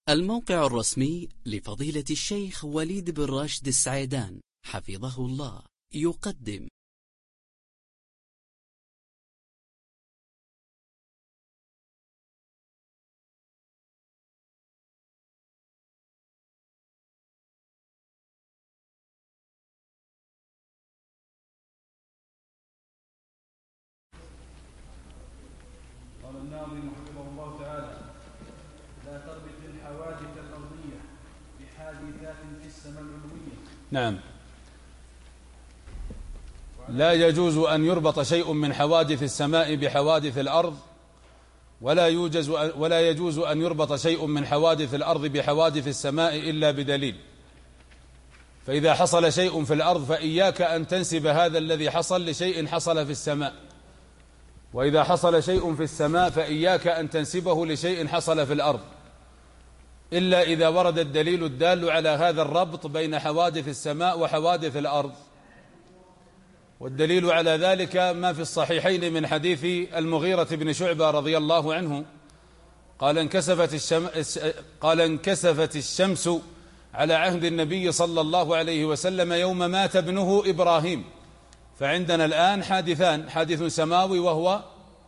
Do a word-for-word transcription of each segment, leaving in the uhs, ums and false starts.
الموقع الرسمي لفضيلة الشيخ وليد بن راشد السعيدان حفظه الله يقدم قال الناظم حفظه الله تعالى: لا تربط الحوادث الأرضية بحادثات في السماء العلوية. نعم، لا يجوز أن يربط شيء من حوادث السماء بحوادث الأرض، ولا يوجز ولا يجوز أن يربط شيء من حوادث الأرض بحوادث السماء إلا بدليل. فإذا حصل شيء في الأرض فإياك أن تنسب هذا الذي حصل لشيء حصل في السماء، وإذا حصل شيء في السماء فإياك أن تنسبه لشيء حصل في الأرض، إلا إذا ورد الدليل الدال على هذا الربط بين حوادث السماء وحوادث الأرض. والدليل على ذلك ما في الصحيحين من حديث المغيرة بن شعبة رضي الله عنه قال انكسفت الشمس, قال انكسفت الشمس على عهد النبي صلى الله عليه وسلم يوم مات ابنه إبراهيم. فعندنا الآن حادثان: حادث سماوي وهو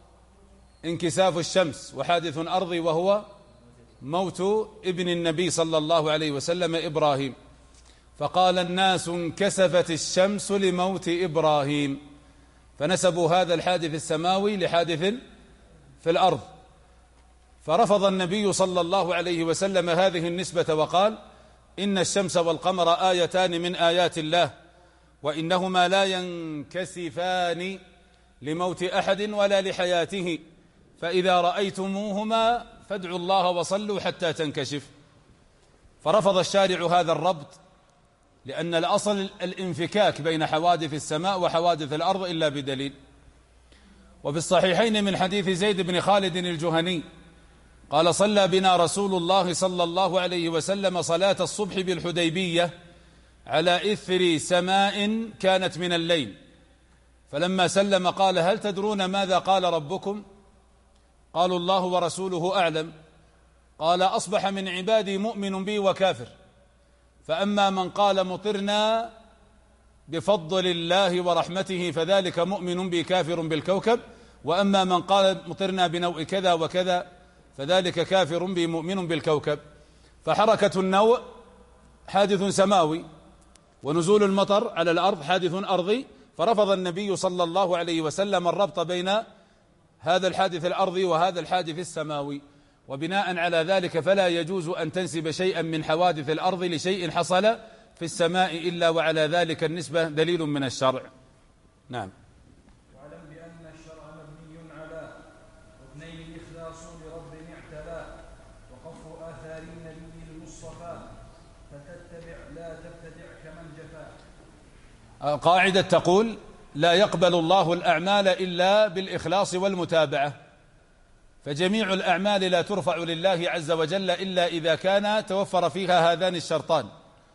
انكساف الشمس، وحادث أرضي وهو موت ابن النبي صلى الله عليه وسلم إبراهيم. فقال الناس انكسفت الشمس لموت إبراهيم، فنسبوا هذا الحادث السماوي لحادث في الأرض. فرفض النبي صلى الله عليه وسلم هذه النسبة وقال: إن الشمس والقمر آيتان من آيات الله، وإنهما لا ينكسفان لموت أحد ولا لحياته، فإذا رأيتموهما فادعوا الله وصلوا حتى تنكشف. فرفض الشارع هذا الربط، لأن الأصل الانفكاك بين حوادث السماء وحوادث الأرض إلا بدليل. وفي الصحيحين من حديث زيد بن خالد الجهني قال: صلى بنا رسول الله صلى الله عليه وسلم صلاة الصبح بالحديبية على إثر سماء كانت من الليل، فلما سلم قال: هل تدرون ماذا قال ربكم؟ قالوا: الله ورسوله أعلم. قال: أصبح من عبادي مؤمن بي وكافر، فأما من قال مطرنا بفضل الله ورحمته فذلك مؤمن بي كافر بالكوكب، وأما من قال مطرنا بنوء كذا وكذا فذلك كافر بي مؤمن بالكوكب. فحركة النوء حادث سماوي، ونزول المطر على الأرض حادث أرضي. فرفض النبي صلى الله عليه وسلم الربط بين هذا الحادث الأرضي وهذا الحادث السماوي، وبناء على ذلك فلا يجوز أن تنسب شيئا من حوادث الأرض لشيء حصل في السماء إلا وعلى ذلك النسبة دليل من الشرع. نعم. واعلم بأن الشرع مبني على ركنين: الإخلاص لرب اعتلى، وقف آثار النبي المصطفى، فتتبع لا تبتدع كمن جفا. قاعدة تقول: لا يقبل الله الأعمال إلا بالإخلاص والمتابعة، فجميع الأعمال لا ترفع لله عز وجل إلا إذا كان توفر فيها هذان الشرطان.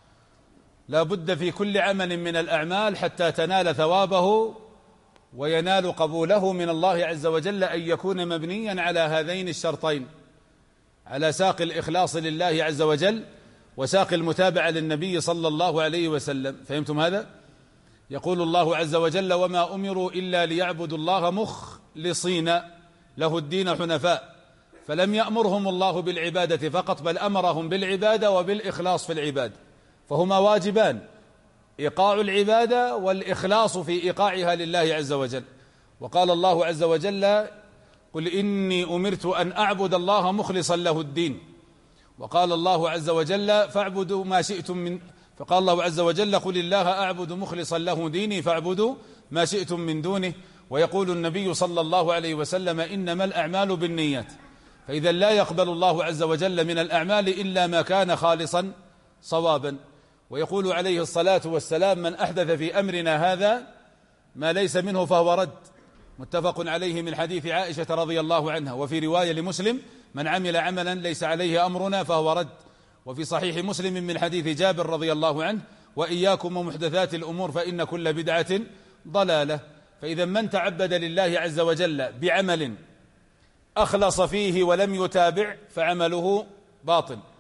لا بد في كل عمل من الأعمال حتى تنال ثوابه وينال قبوله من الله عز وجل أن يكون مبنيا على هذين الشرطين، على ساق الإخلاص لله عز وجل وساق المتابعة للنبي صلى الله عليه وسلم. فهمتم هذا؟ يقول الله عز وجل: وما أمروا إلا ليعبدوا الله مخلصين له الدين حنفاء. فلم يأمرهم الله بالعبادة فقط، بل أمرهم بالعبادة وبالإخلاص في العبادة، فهما واجبان: إيقاع العبادة والإخلاص في إيقاعها لله عز وجل. وقال الله عز وجل: قل إني أمرت أن أعبد الله مخلصا له الدين. وقال الله عز وجل: فاعبدوا ما شئتم من فقال الله عز وجل: قل الله أعبد مخلصا له ديني فاعبدوا ما شئتم من دونه. ويقول النبي صلى الله عليه وسلم: إنما الأعمال بالنيات. فإذا لا يقبل الله عز وجل من الأعمال إلا ما كان خالصا صوابا. ويقول عليه الصلاة والسلام: من أحدث في أمرنا هذا ما ليس منه فهو رد، متفق عليه من حديث عائشة رضي الله عنها. وفي رواية لمسلم: من عمل عملا ليس عليه أمرنا فهو رد. وفي صحيح مسلم من حديث جابر رضي الله عنه: وإياكم ومحدثات الأمور فإن كل بدعة ضلالة. فإذا من تعبد لله عز وجل بعمل أخلص فيه ولم يتابع فعمله باطل،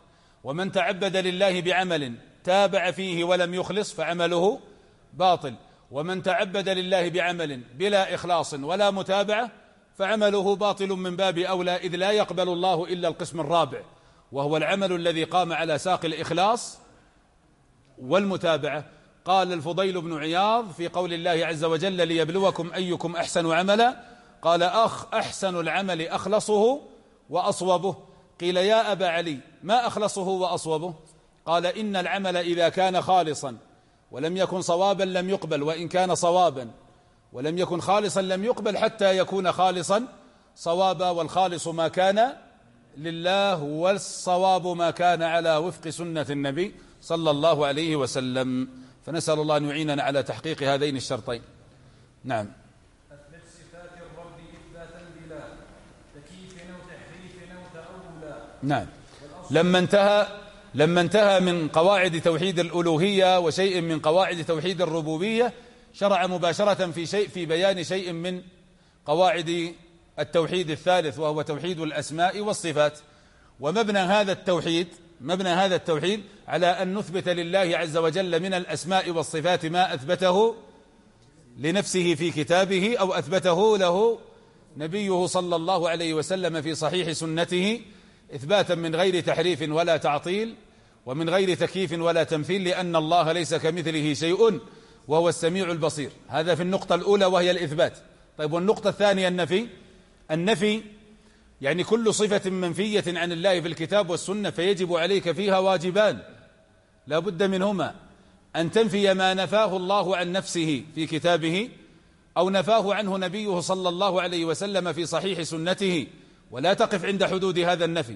ومن تعبد لله بعمل تابع فيه ولم يخلص فعمله باطل، ومن تعبد لله بعمل بلا إخلاص ولا متابعة فعمله باطل من باب أولى، إذ لا يقبل الله إلا القسم الرابع، وهو العمل الذي قام على ساق الإخلاص والمتابعة. قال الفضيل بن عياض في قول الله عز وجل ليبلوكم أيكم أحسن عملا، قال أخ أحسن العمل أخلصه وأصوبه. قيل يا أبا علي ما أخلصه وأصوبه؟ قال إن العمل إذا كان خالصا ولم يكن صوابا لم يقبل، وإن كان صوابا ولم يكن خالصا لم يقبل حتى يكون خالصا صوابا، والخالص ما كان لله والصواب ما كان على وفق سنة النبي صلى الله عليه وسلم. فنسأل الله أن يعيننا على تحقيق هذين الشرطين. نعم. أثبت صفات الرب إثباتا بلا تكييف أو تحريف أو تأولا. نعم. لما انتهى لما انتهى من قواعد توحيد الألوهية وشيء من قواعد توحيد الربوبية، شرع مباشرة في شيء في بيان شيء من قواعد التوحيد الثالث، وهو توحيد الأسماء والصفات. ومبنى هذا التوحيد مبنى هذا التوحيد على أن نثبت لله عز وجل من الأسماء والصفات ما أثبته لنفسه في كتابه أو أثبته له نبيه صلى الله عليه وسلم في صحيح سنته، إثباتا من غير تحريف ولا تعطيل ومن غير تكييف ولا تمثيل، لأن الله ليس كمثله شيء وهو السميع البصير. هذا في النقطة الأولى وهي الإثبات. طيب، والنقطة الثانية النفي. النفي يعني كل صفة منفية عن الله في الكتاب والسنة فيجب عليك فيها واجبان لا بد منهما: أن تنفي ما نفاه الله عن نفسه في كتابه أو نفاه عنه نبيه صلى الله عليه وسلم في صحيح سنته، ولا تقف عند حدود هذا النفي،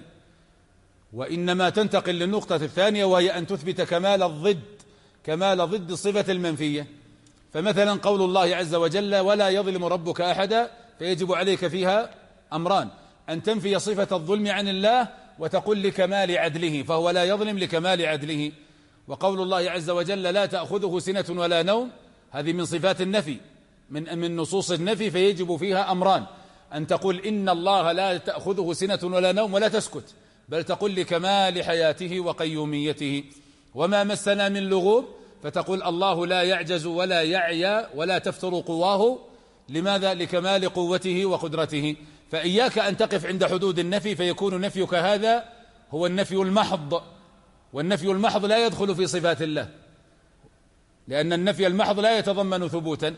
وإنما تنتقل للنقطة الثانية وهي أن تثبت كمال الضد كمال ضد الصفة المنفية. فمثلا قول الله عز وجل ولا يظلم ربك أحدا، فيجب عليك فيها أمران: أن تنفي صفة الظلم عن الله وتقول لكمال عدله، فهو لا يظلم لكمال عدله. وقول الله عز وجل لا تأخذه سنة ولا نوم، هذه من صفات النفي، من من نصوص النفي، فيجب فيها أمران: أن تقول إن الله لا تأخذه سنة ولا نوم ولا تسكت، بل تقول لكمال حياته وقيوميته. وما مسنا من لغوب، فتقول الله لا يعجز ولا يعيا ولا تفتر قواه. لماذا؟ لكمال قوته وقدرته. فإياك أن تقف عند حدود النفي، فيكون نفيك هذا هو النفي المحض، والنفي المحض لا يدخل في صفات الله، لأن النفي المحض لا يتضمن ثبوتا.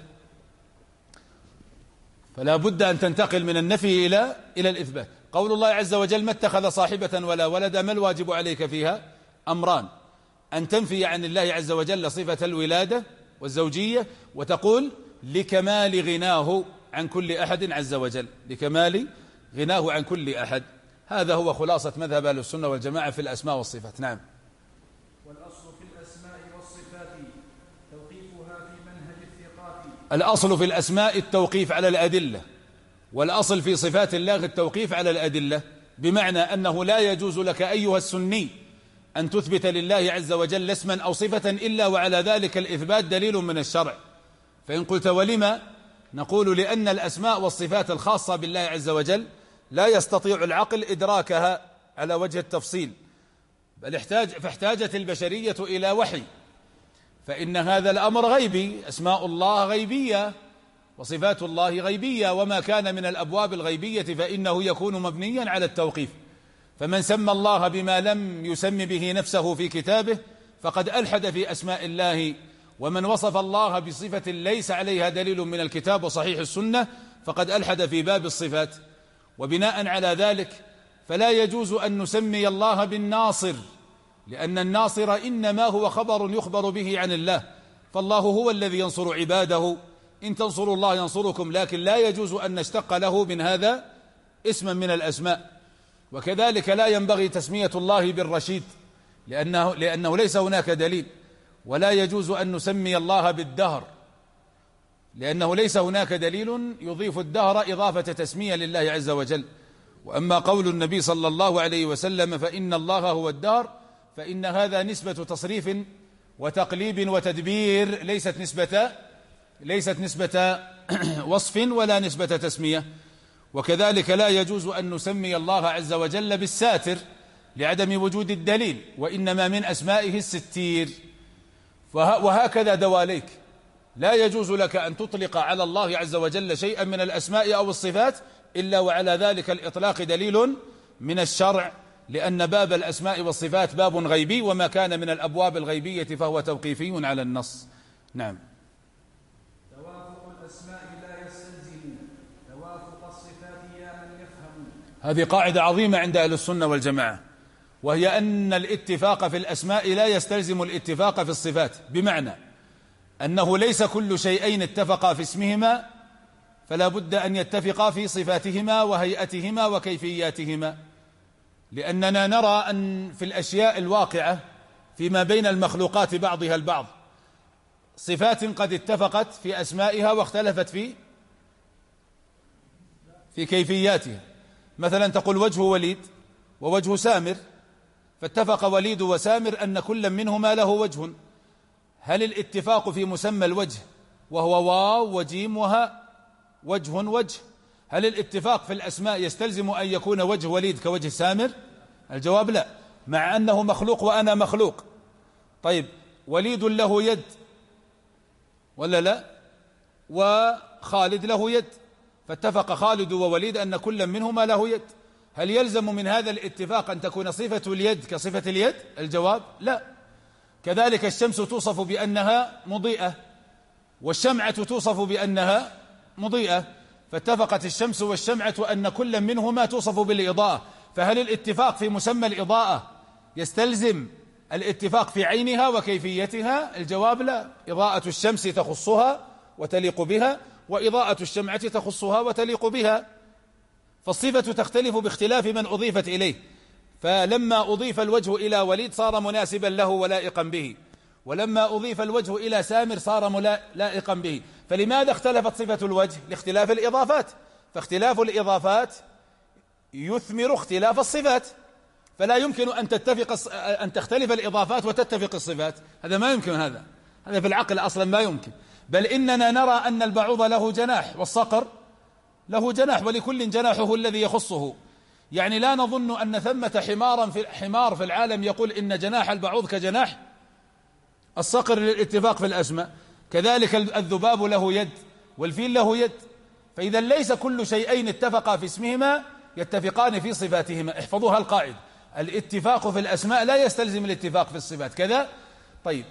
فلا بد أن تنتقل من النفي إلى إلى الإثبات. قول الله عز وجل ما اتخذ صاحبة ولا ولدا، ما الواجب عليك فيها؟ أمران: أن تنفي عن الله عز وجل صفة الولادة والزوجية، وتقول لكمال غناه عن كل أحد عز وجل، لكمال غناه عن كل أحد. هذا هو خلاصة مذهب أهل السنة والجماعة في الأسماء والصفات. نعم. والأصل في الأسماء والصفات توقيفها في منهج الثقات. الأصل في الأسماء التوقيف على الأدلة، والأصل في صفات الله التوقيف على الأدلة، بمعنى أنه لا يجوز لك أيها السني أن تثبت لله عز وجل اسما أو صفة إلا وعلى ذلك الإثبات دليل من الشرع. فإن قلت ولما، نقول لأن الأسماء والصفات الخاصة بالله عز وجل لا يستطيع العقل إدراكها على وجه التفصيل، بل احتاج فاحتاجت البشرية إلى وحي، فإن هذا الأمر غيبي. أسماء الله غيبية وصفات الله غيبية، وما كان من الأبواب الغيبية فإنه يكون مبنيا على التوقيف. فمن سمى الله بما لم يسم به نفسه في كتابه فقد ألحد في أسماء الله، ومن وصف الله بصفة ليس عليها دليل من الكتاب وصحيح السنة فقد ألحد في باب الصفات. وبناء على ذلك فلا يجوز أن نسمي الله بالناصر، لأن الناصر إنما هو خبر يخبر به عن الله، فالله هو الذي ينصر عباده، إن تنصروا الله ينصركم، لكن لا يجوز أن نشتق له من هذا اسما من الأسماء. وكذلك لا ينبغي تسمية الله بالرشيد، لأنه, لأنه ليس هناك دليل. ولا يجوز أن نسمي الله بالدهر، لأنه ليس هناك دليل يضيف الدهر إضافة تسمية لله عز وجل. وأما قول النبي صلى الله عليه وسلم فإن الله هو الدهر، فإن هذا نسبة تصريف وتقليب وتدبير، ليست نسبة ليست نسبة وصف ولا نسبة تسمية. وكذلك لا يجوز أن نسمي الله عز وجل بالساتر، لعدم وجود الدليل، وإنما من أسمائه الستير. وهكذا دواليك، لا يجوز لك أن تطلق على الله عز وجل شيئا من الأسماء أو الصفات إلا وعلى ذلك الإطلاق دليل من الشرع، لأن باب الأسماء والصفات باب غيبي، وما كان من الأبواب الغيبية فهو توقيفي على النص. نعم. توافق الأسماء لا يستلزم توافق الصفات يا من يفهم. هذه قاعدة عظيمة عند أهل السنة والجماعة، وهي أن الاتفاق في الأسماء لا يستلزم الاتفاق في الصفات، بمعنى أنه ليس كل شيئين اتفقا في اسمهما فلا بد أن يتفقا في صفاتهما وهيئتهما وكيفياتهما، لأننا نرى أن في الأشياء الواقعة فيما بين المخلوقات بعضها البعض صفات قد اتفقت في أسمائها واختلفت في في كيفياتها. مثلا تقول وجه وليد ووجه سامر، فاتفق وليد وسامر أن كل منهما له وجه. هل الاتفاق في مسمى الوجه وهو واو وجيم وهاء وجه وجه؟ هل الاتفاق في الأسماء يستلزم أن يكون وجه وليد كوجه سامر؟ الجواب لا، مع أنه مخلوق وأنا مخلوق. طيب وليد له يد ولا لا؟ وخالد له يد، فاتفق خالد ووليد أن كل منهما له يد. هل يلزم من هذا الاتفاق أن تكون صفة اليد كصفة اليد؟ الجواب لا. كذلك الشمس توصف بأنها مضيئة، والشمعة توصف بأنها مضيئة، فاتفقت الشمس والشمعة أن كل منهما توصف بالإضاءة. فهل الاتفاق في مسمى الإضاءة يستلزم الاتفاق في عينها وكيفيتها؟ الجواب لا. إضاءة الشمس تخصها وتليق بها، وإضاءة الشمعة تخصها وتليق بها، فالصفة تختلف باختلاف من أضيفت إليه. فلما أضيف الوجه إلى وليد صار مناسبا له ولائقا به، ولما أضيف الوجه إلى سامر صار لائقا به. فلماذا اختلفت صفة الوجه؟ لاختلاف الإضافات، فاختلاف الإضافات يثمر اختلاف الصفات، فلا يمكن أن تتفق أن تختلف الإضافات وتتفق الصفات، هذا ما يمكن، هذا هذا في العقل أصلا ما يمكن. بل إننا نرى أن البعوض له جناح والصقر له جناح، ولكل جناحه الذي يخصه. يعني لا نظن أن ثمة حمارا في حمار في العالم يقول إن جناح البعوض كجناح الصقر للاتفاق في الأسماء. كذلك الذباب له يد والفيل له يد. فإذا ليس كل شيئين اتفقا في اسمهما يتفقان في صفاتهما. احفظوها القاعدة، الاتفاق في الأسماء لا يستلزم الاتفاق في الصفات كذا. طيب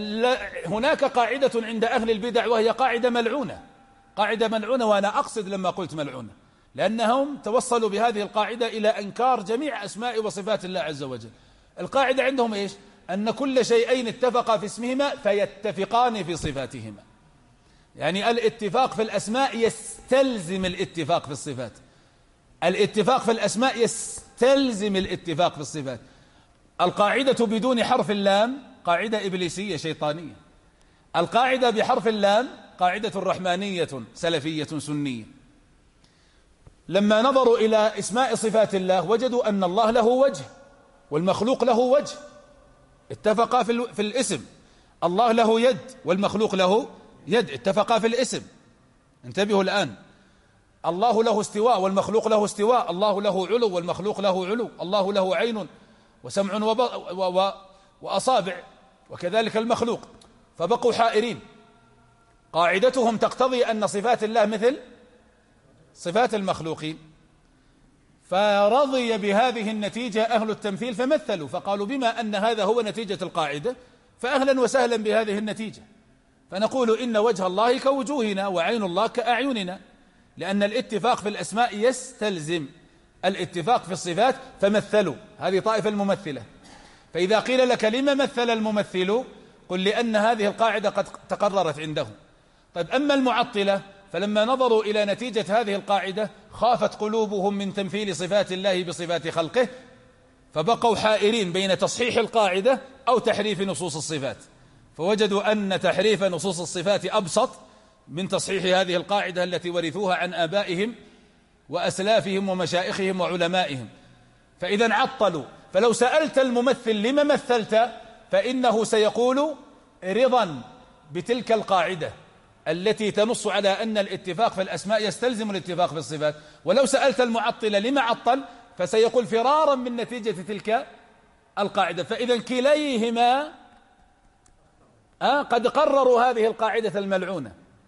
هناك قاعدة عند أهل البدع وهي قاعدة ملعونة، قاعدة ملعونة، وأنا أقصد لما قلت ملعونة لأنهم توصلوا بهذه القاعدة إلى إنكار جميع أسماء وصفات الله عز وجل. القاعدة عندهم إيش؟ أن كل شيئين اتفقا في اسمهما فيتفقان في صفاتهما. يعني الاتفاق في الأسماء يستلزم الاتفاق في الصفات، الاتفاق في الأسماء يستلزم الاتفاق في الصفات. القاعدة بدون حرف اللام قاعدة إبليسية شيطانية، القاعدة بحرف اللام قاعدة رحمانية سلفية سنية. لما نظروا إلى اسماء صفات الله وجدوا أن الله له وجه والمخلوق له وجه، اتفقا في, في الاسم. الله له يد والمخلوق له يد، اتفقا في الاسم. انتبهوا الآن، الله له استواء والمخلوق له استواء، الله له علو والمخلوق له علو، الله له عين وسمع وب... و... و... وأصابع، وكذلك المخلوق. فبقوا حائرين. قاعدتهم تقتضي أن صفات الله مثل صفات المخلوقين، فرضي بهذه النتيجة أهل التمثيل فمثلوا، فقالوا بما أن هذا هو نتيجة القاعدة فأهلا وسهلا بهذه النتيجة، فنقول إن وجه الله كوجوهنا وعين الله كأعيننا، لأن الاتفاق في الأسماء يستلزم الاتفاق في الصفات، فمثلوا. هذه طائفة الممثلة. فإذا قيل لك لما مثل الممثل قل لأن هذه القاعدة قد تقررت عندهم. طيب أما المعطلة فلما نظروا إلى نتيجة هذه القاعدة خافت قلوبهم من تمثيل صفات الله بصفات خلقه، فبقوا حائرين بين تصحيح القاعدة أو تحريف نصوص الصفات، فوجدوا أن تحريف نصوص الصفات أبسط من تصحيح هذه القاعدة التي ورثوها عن آبائهم وأسلافهم ومشائخهم وعلمائهم. فإذا عطلوا. فلو سألت الممثل لما مثلت فإنه سيقول رضا بتلك القاعدة التي تنص على أن الاتفاق في الأسماء يستلزم الاتفاق في الصفات. ولو سألت المعطل لما عطل فسيقول فرارا من نتيجة تلك القاعدة. فإذا كليهما آه قد قرروا هذه القاعدة الملعونة،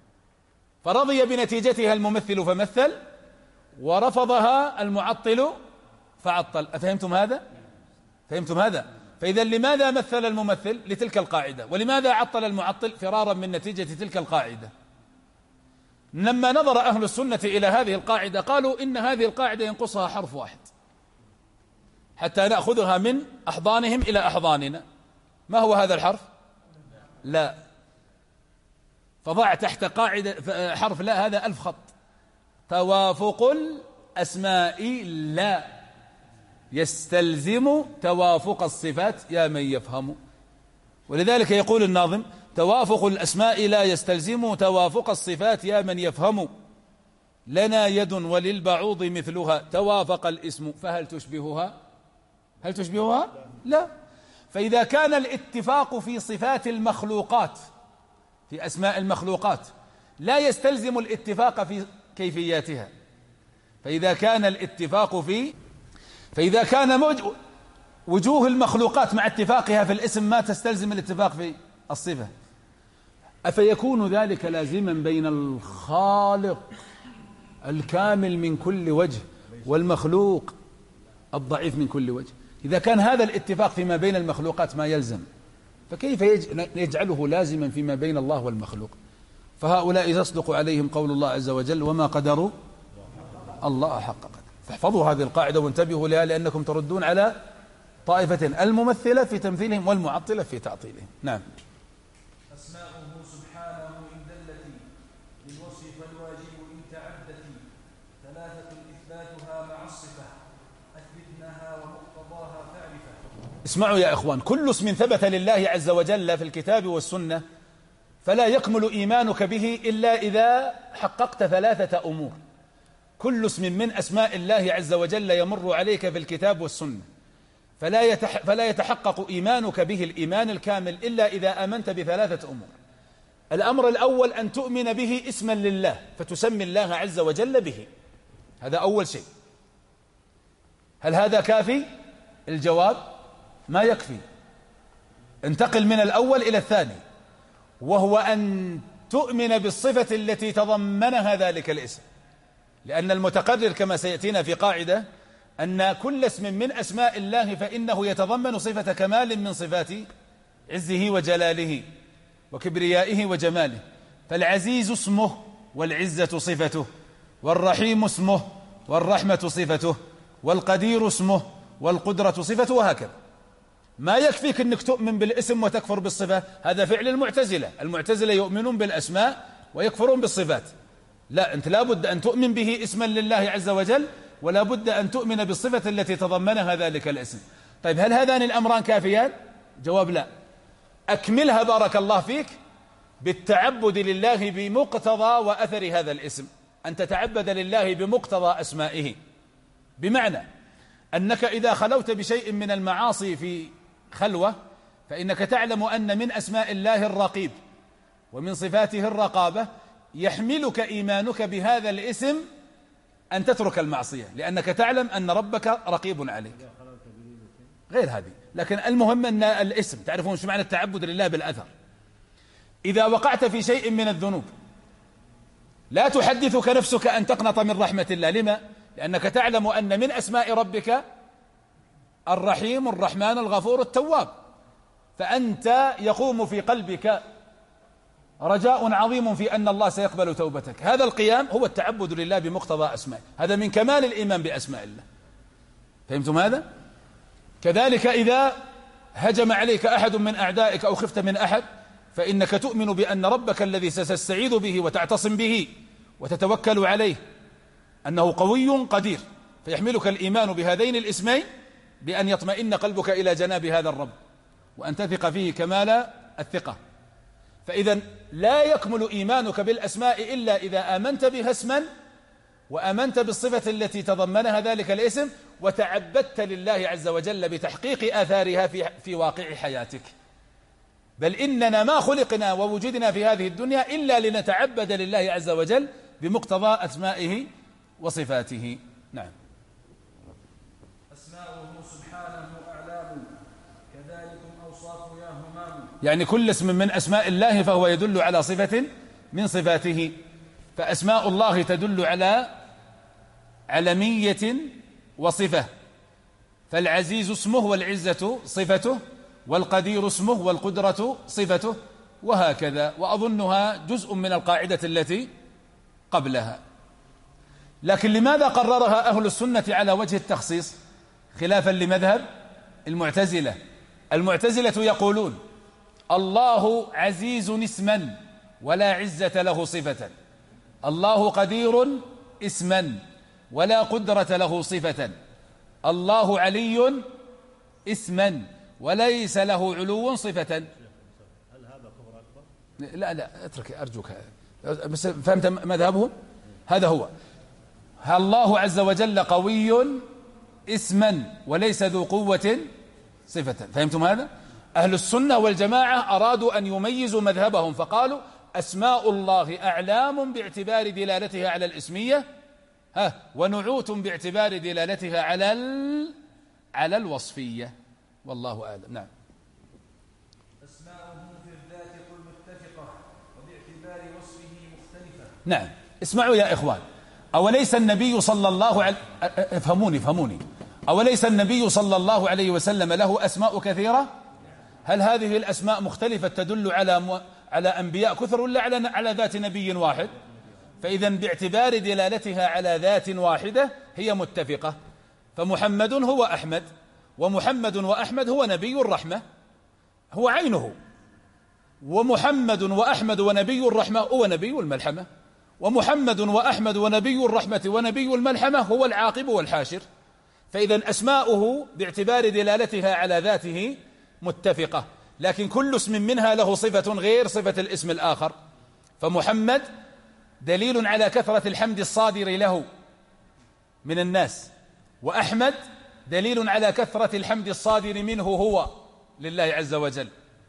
فرضي بنتيجتها الممثل فمثل، ورفضها المعطل فعطل. أفهمتم هذا؟ فهمتم هذا؟ فإذا لماذا مثل الممثل؟ لتلك القاعدة. ولماذا عطل المعطل؟ فرارا من نتيجة تلك القاعدة. لما نظر أهل السنة إلى هذه القاعدة قالوا إن هذه القاعدة ينقصها حرف واحد حتى نأخذها من أحضانهم إلى أحضاننا. ما هو هذا الحرف؟ لا. فضع تحت قاعدة حرف لا هذا ألف خط. توافق الأسماء لا يستلزم توافق الصفات يا من يفهم. ولذلك يقول الناظم: توافق الأسماء لا يستلزم توافق الصفات يا من يفهم، لنا يد وللبعوض مثلها توافق الاسم فهل تشبهها؟ هل تشبهها؟ لا. فإذا كان الاتفاق في صفات المخلوقات في أسماء المخلوقات لا يستلزم الاتفاق في كيفياتها، فإذا كان الاتفاق في فإذا كان وجوه المخلوقات مع اتفاقها في الاسم ما تستلزم الاتفاق في الصفة، أفيكون ذلك لازما بين الخالق الكامل من كل وجه والمخلوق الضعيف من كل وجه؟ إذا كان هذا الاتفاق فيما بين المخلوقات ما يلزم، فكيف يجعله لازما فيما بين الله والمخلوق؟ فهؤلاء يصدق عليهم قول الله عز وجل: وما قدروا الله حق قدره. فاحفظوا هذه القاعدة وانتبهوا لها، لأنكم تردون على طائفة الممثلة في تمثيلهم والمعطلة في تعطيلهم. نعم. أسماؤه سبحانه إن دلت للوصف فالواجب إن تعدت ثلاثة إثباتها مع الصفة أثبتناها ومقتضاها فاعرفه. اسمعوا يا إخوان، كل اسم ثبت لله عز وجل في الكتاب والسنة فلا يكمل إيمانك به إلا إذا حققت ثلاثة أمور. كل اسم من أسماء الله عز وجل يمر عليك في الكتاب والسنة فلا يتح فلا يتحقق إيمانك به الإيمان الكامل إلا إذا آمنت بثلاثة أمور. الأمر الأول أن تؤمن به اسما لله فتسمي الله عز وجل به، هذا أول شيء. هل هذا كافي؟ الجواب: ما يكفي. انتقل من الأول إلى الثاني، وهو أن تؤمن بالصفة التي تضمنها ذلك الاسم، لأن المتقرر كما سيأتينا في قاعدة أن كل اسم من أسماء الله فإنه يتضمن صفة كمال من صفات عزه وجلاله وكبريائه وجماله. فالعزيز اسمه والعزة صفته، والرحيم اسمه والرحمة صفته، والقدير اسمه والقدرة صفته، وهكذا. ما يكفيك أنك تؤمن بالاسم وتكفر بالصفة، هذا فعل المعتزلة. المعتزلة يؤمنون بالأسماء ويكفرون بالصفات. لا، أنت لا بد أن تؤمن به اسما لله عز وجل، ولا بد أن تؤمن بالصفة التي تضمنها ذلك الاسم. طيب، هل هذان الأمران كافيان؟ جواب: لا. أكملها بارك الله فيك بالتعبد لله بمقتضى وأثر هذا الاسم، أن تتعبد لله بمقتضى أسمائه، بمعنى أنك إذا خلوت بشيء من المعاصي في خلوة فإنك تعلم أن من أسماء الله الرقيب ومن صفاته الرقابة، يحملك إيمانك بهذا الاسم أن تترك المعصية، لأنك تعلم أن ربك رقيب عليك. غير هذه، لكن المهم أن الاسم تعرفون شو معنى التعبد لله بالأثر. إذا وقعت في شيء من الذنوب لا تحدثك نفسك أن تقنط من رحمة الله. لما؟ لأنك تعلم أن من أسماء ربك الرحيم الرحمن الغفور التواب، فأنت يقوم في قلبك رجاء عظيم في أن الله سيقبل توبتك. هذا القيام هو التعبد لله بمقتضى أسمائه، هذا من كمال الإيمان بأسماء الله. فهمتم هذا؟ كذلك إذا هجم عليك أحد من أعدائك أو خفت من أحد فإنك تؤمن بأن ربك الذي ستستعيذ به وتعتصم به وتتوكل عليه أنه قوي قدير، فيحملك الإيمان بهذين الاسمين بأن يطمئن قلبك إلى جناب هذا الرب وأن تثق فيه كمال الثقة. فإذا لا يكمل إيمانك بالأسماء إلا إذا آمنت بها اسما، وآمنت بالصفة التي تضمنها ذلك الاسم، وتعبدت لله عز وجل بتحقيق آثارها في في واقع حياتك. بل إننا ما خلقنا ووجدنا في هذه الدنيا إلا لنتعبد لله عز وجل بمقتضى أسمائه وصفاته. نعم. أسماؤه سبحانه أعلام كذلكم أوصاف يا همام. يعني كل اسم من أسماء الله فهو يدل على صفة من صفاته. فأسماء الله تدل على علمية وصفة، فالعزيز اسمه والعزة صفته، والقدير اسمه والقدرة صفته، وهكذا. وأظنها جزء من القاعدة التي قبلها. لكن لماذا قررها أهل السنة على وجه التخصيص خلافا لمذهب المعتزلة؟ المعتزلة يقولون الله عزيز اسما ولا عزة له صفة، الله قدير اسما ولا قدرة له صفة، الله علي اسما وليس له علو صفة. هل هذا كفر أكبر؟ لا لا اترك أرجوك، بس فهمت مذهبهم؟ هذا هو. الله عز وجل قوي اسما وليس ذو قوة صفة. فهمتم هذا؟ أهل السنة والجماعة أرادوا أن يميزوا مذهبهم فقالوا أسماء الله أعلام باعتبار دلالتها على الاسمية، ها، ونعوت باعتبار دلالتها على ال... على الوصفية. والله أعلم. نعم. أسماؤه في الذات قل متفقة وباعتبار وصفه مختلفة. نعم. اسمعوا يا إخوان، أوليس النبي صلى الله عليه افهموني افهموني أوليس النبي صلى الله عليه وسلم له أسماء كثيرة؟ هل هذه الأسماء مختلفة تدل على م... على أنبياء كثر ولا على على ذات نبي واحد؟ فإذا باعتبار دلالتها على ذات واحدة هي متفقة. فمحمد هو أحمد، ومحمد وأحمد هو نبي الرحمة، هو عينه، ومحمد وأحمد ونبي الرحمة هو نبي الملحمة، ومحمد وأحمد ونبي الرحمة ونبي الملحمة هو العاقب والحاشر. فإذا أسماؤه باعتبار دلالتها على ذاته متفقة، لكن كل اسم منها له صفة غير صفة الاسم الآخر. فمحمد دليل على كثرة الحمد الصادر له من الناس، وأحمد دليل على كثرة الحمد الصادر منه هو لله عز وجل.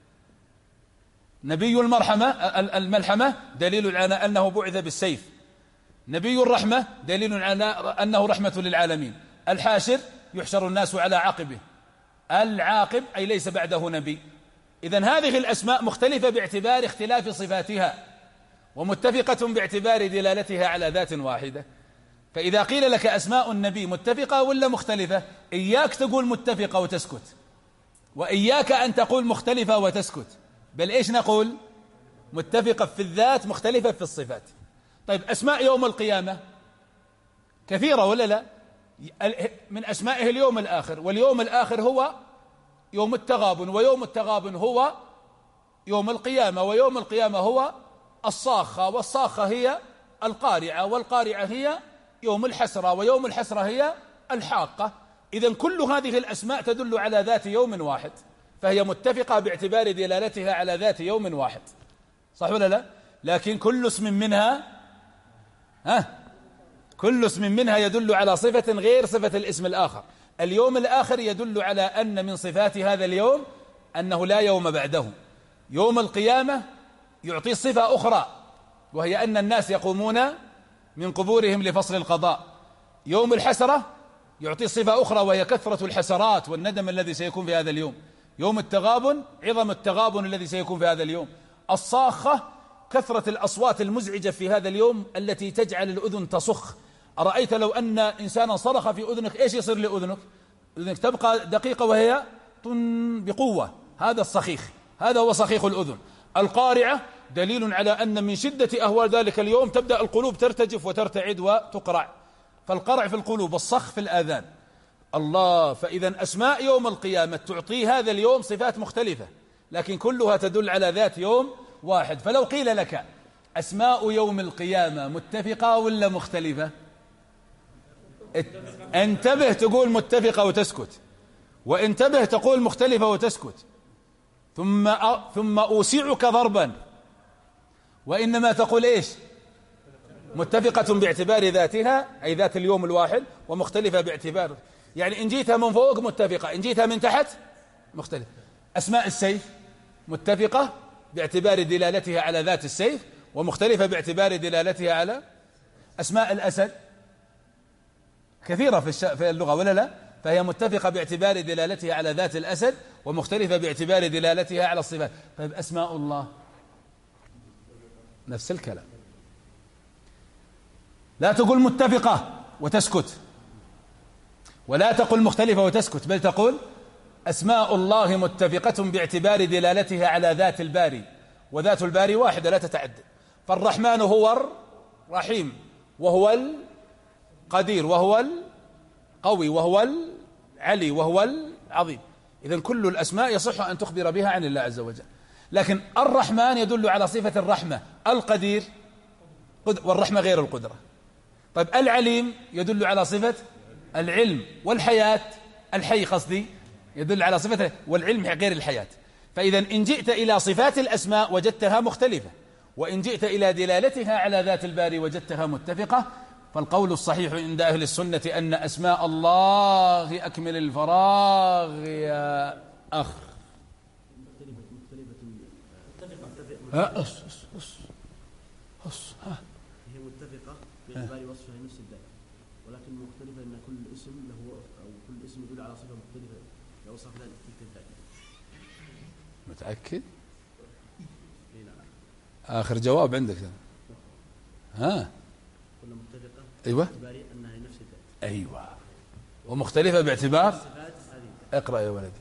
نبي المرحمة الملحمة دليل على أنه بعث بالسيف، نبي الرحمة دليل على أنه رحمة للعالمين، الحاشر يحشر الناس على عقبه، العاقب أي ليس بعده نبي. إذن هذه الأسماء مختلفة باعتبار اختلاف صفاتها، ومتفقة باعتبار دلالتها على ذات واحدة. فإذا قيل لك أسماء النبي متفقة ولا مختلفة، إياك تقول متفقة وتسكت، وإياك أن تقول مختلفة وتسكت، بل إيش نقول؟ متفقة في الذات مختلفة في الصفات. طيب أسماء يوم القيامة كثيرة ولا لا؟ من أسمائه اليوم الآخر، واليوم الآخر هو يوم التغابن، ويوم التغابن هو يوم القيامة، ويوم القيامة هو الصاخة، والصاخة هي القارعة، والقارعة هي يوم الحسرة، ويوم الحسرة هي الحاقة. إذن كل هذه الأسماء تدل على ذات يوم واحد، فهي متفقة باعتبار دلالتها على ذات يوم واحد، صح ولا لا؟ لكن كل اسم منها ها كل اسم منها يدل على صفة غير صفة الاسم الآخر. اليوم الآخر يدل على أن من صفات هذا اليوم أنه لا يوم بعده. يوم القيامة يعطي صفة أخرى، وهي أن الناس يقومون من قبورهم لفصل القضاء. يوم الحسرة يعطي صفة أخرى، وهي كثرة الحسرات والندم الذي سيكون في هذا اليوم. يوم التغابن عظم التغابن الذي سيكون في هذا اليوم. الصاخة كثرة الأصوات المزعجة في هذا اليوم التي تجعل الأذن تصخ. أرأيت لو أن إنسانا صرخ في أذنك إيش يصير لأذنك؟ أذنك تبقى دقيقة وهي طن بقوة. هذا الصخيخ، هذا هو صخيخ الأذن. القارعة دليل على أن من شدة أهوال ذلك اليوم تبدأ القلوب ترتجف وترتعد وتقرع، فالقرع في القلوب والصخ في الآذان. الله. فإذا أسماء يوم القيامة تعطي هذا اليوم صفات مختلفة، لكن كلها تدل على ذات يوم واحد. فلو قيل لك أسماء يوم القيامة متفقة ولا مختلفة، انتبه تقول متفقة وتسكت، وانتبه تقول مختلفة وتسكت. ثم ثم أوسعك ضربا، وإنما تقول إيش؟ متفقة باعتبار ذاتها أي ذات اليوم الواحد، ومختلفة باعتبار، يعني إن جيتها من فوق متفقة، إن جيتها من تحت مختلفة. أسماء السيف متفقة باعتبار دلالتها على ذات السيف، ومختلفة باعتبار دلالتها على. أسماء الأسد كثيرة في في اللغة ولا لا؟ فهي متفقة باعتبار دلالتها على ذات الأسد ومختلفة باعتبار دلالتها على الصفات. طيب أسماء الله نفس الكلام، لا تقول متفقة وتسكت، ولا تقول مختلفة وتسكت، بل تقول أسماء الله متفقة باعتبار دلالتها على ذات الباري، وذات الباري واحدة لا تتعدد. فالرحمن هو الرحيم، وهو القدير، وهو القوي، وهو العلي، وهو العظيم. إذن كل الأسماء يصح أن تخبر بها عن الله عز وجل. لكن الرحمن يدل على صفة الرحمة، القدير والرحمة غير القدرة. طيب العليم يدل على صفة العلم، والحياة الحي قصدي يدل على صفة، والعلم غير الحياة. فإذا إن جئت إلى صفات الأسماء وجدتها مختلفة، وإن جئت إلى دلالتها على ذات الباري وجدتها متفقة. فالقول الصحيح عند أهل السنة أن أسماء الله أكمل الفراغ يا أخ. ها أص أص أص أص ها هي متفقة باعتبار وصفها نفس الذات، ولكن مختلفة أن كل اسم له أو كل اسم يدل على صفة مختلفة يوصف لها تلك الذات. متأكد؟ آخر جواب عندك ها؟ كل متفقة أيوة باعتبار أنها نفس الذات. أيوة، ومختلفة باعتبار. اقرأ يا ولدي.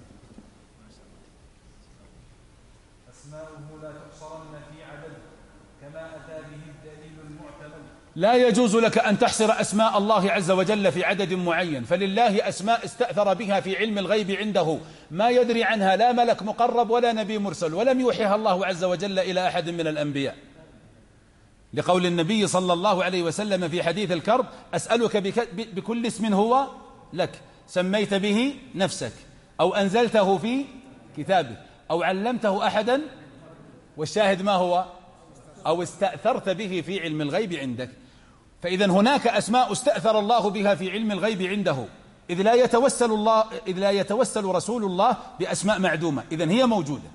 أسماؤه لا تحصرن في عدد كما أتى به الدليل المعتمد. لا يجوز لك أن تحصر أسماء الله عز وجل في عدد معين، فلله أسماء استأثر بها في علم الغيب عنده ما يدري عنها لا ملك مقرب ولا نبي مرسل، ولم يوحيها الله عز وجل إلى أحد من الأنبياء، لقول النبي صلى الله عليه وسلم في حديث الكرب: أسألك بكل اسم هو لك سميت به نفسك أو أنزلته في كتابك أو علمته أحدا، والشاهد ما هو؟ أو استأثرت به في علم الغيب عندك. فإذا هناك أسماء استأثر الله بها في علم الغيب عنده، إذ لا يتوسل الله إذ لا يتوسل رسول الله بأسماء معدومة، إذن هي موجودة.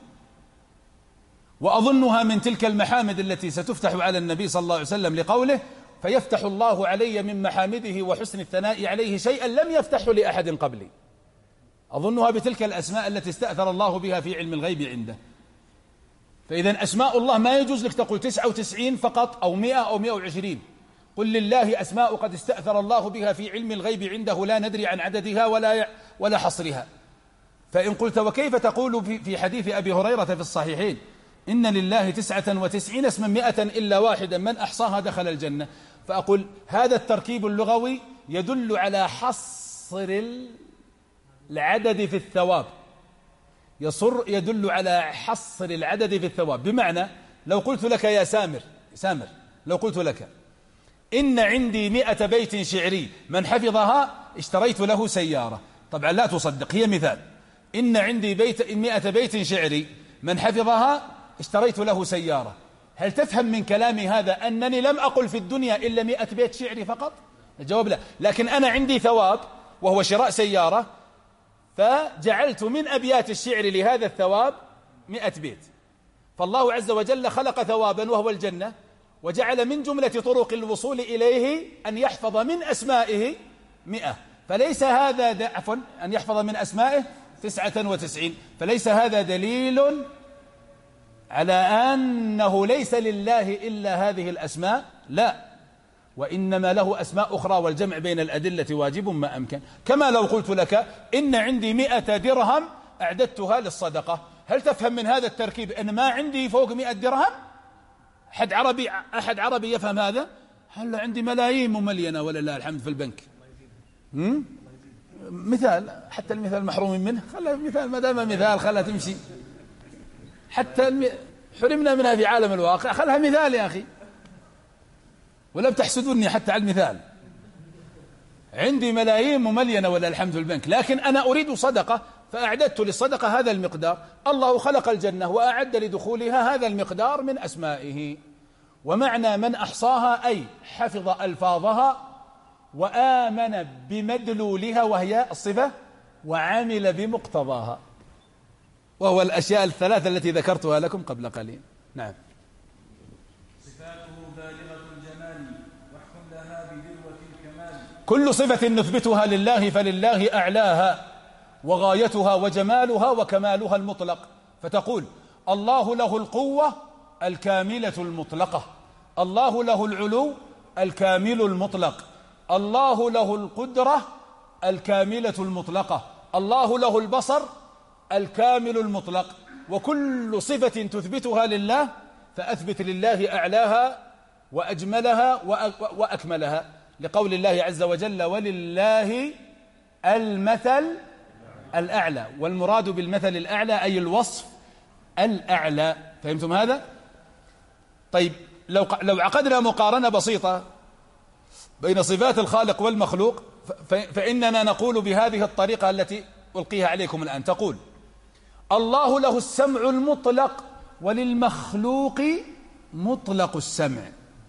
وأظنها من تلك المحامد التي ستفتح على النبي صلى الله عليه وسلم لقوله: فيفتح الله علي من محامده وحسن الثناء عليه شيئا لم يفتحه لأحد قبلي. أظنها بتلك الأسماء التي استأثر الله بها في علم الغيب عنده. فإذا أسماء الله ما يجوز لك تقول تسعة وتسعين فقط أو مئة أو مئة وعشرين. قل لله أسماء قد استأثر الله بها في علم الغيب عنده لا ندري عن عددها ولا ولا حصرها. فإن قلت وكيف تقول في في حديث أبي هريرة في الصحيحين: إن لله تسعة وتسعين اسما مئة إلا واحدا من أحصاها دخل الجنة، فأقول هذا التركيب اللغوي يدل على حصر العدد في الثواب، يصر يدل على حصر العدد في الثواب. بمعنى لو قلت لك يا سامر سامر لو قلت لك إن عندي مئة بيت شعري من حفظها اشتريت له سيارة، طبعا لا تصدق، هي مثال. إن عندي بيت مئة بيت شعري من حفظها اشتريت له سيارة. هل تفهم من كلامي هذا أنني لم أقل في الدنيا إلا مئة بيت شعري فقط؟ الجواب لا، لكن أنا عندي ثواب وهو شراء سيارة، فجعلت من أبيات الشعر لهذا الثواب مئة بيت. فالله عز وجل خلق ثوابا وهو الجنة، وجعل من جملة طرق الوصول إليه أن يحفظ من أسمائه مئة، فليس هذا عفوا أن يحفظ من أسمائه تسعة وتسعين، فليس هذا دليل على أنه ليس لله إلا هذه الأسماء، لا، وإنما له أسماء أخرى، والجمع بين الأدلة واجب ما أمكن. كما لو قلت لك إن عندي مئة درهم أعددتها للصدقة، هل تفهم من هذا التركيب أن ما عندي فوق مئة درهم؟ أحد عربي أحد عربي يفهم هذا؟ هل عندي ملايين مملينة ولله الحمد في البنك. هم؟ مثال، حتى المثال محروم منه، خلها مثال، ما دام مثال خلها تمشي. حتى الم... حرمنا منها في عالم الواقع، خلها مثال يا أخي، ولا بتحسدوني حتى على المثال. عندي ملايين مملينة ولا الحمد في البنك، لكن أنا أريد صدقة فأعددت للصدقة هذا المقدار. الله خلق الجنة وأعد لدخولها هذا المقدار من أسمائه. ومعنى من أحصاها أي حفظ ألفاظها وآمن بمدلولها وهي الصفة وعمل بمقتضاها، وهو الأشياء الثلاثة التي ذكرتها لكم قبل قليل. نعم. صفاته بالغة الجمال كلها بذروة الكمال. كل صفة نثبتها لله فلله أعلاها وغايتها وجمالها وكمالها المطلق. فتقول الله له القوة الكاملة المطلقة، الله له العلو الكامل المطلق، الله له القدرة الكاملة المطلقة، الله له البصر الكامل المطلق. وكل صفة تثبتها لله فأثبت لله أعلاها وأجملها وأكملها، لقول الله عز وجل ولله المثل الأعلى. والمراد بالمثل الأعلى أي الوصف الأعلى. فهمتم هذا؟ طيب لو لو عقدنا مقارنة بسيطة بين صفات الخالق والمخلوق فإننا نقول بهذه الطريقة التي ألقيها عليكم الآن. تقول الله له السمع المطلق وللمخلوق مطلق السمع،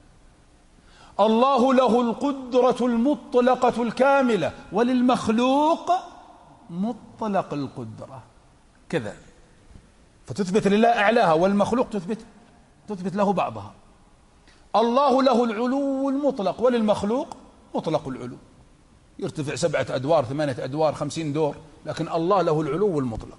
الله له القدرة المطلقة الكاملة وللمخلوق مطلق القدرة، كذا. فتثبت لله أعلاها والمخلوق تثبت تثبت له بعضها. الله له العلو المطلق وللمخلوق مطلق العلو، يرتفع سبعة أدوار ثمانية أدوار خمسين دور، لكن الله له العلو المطلق.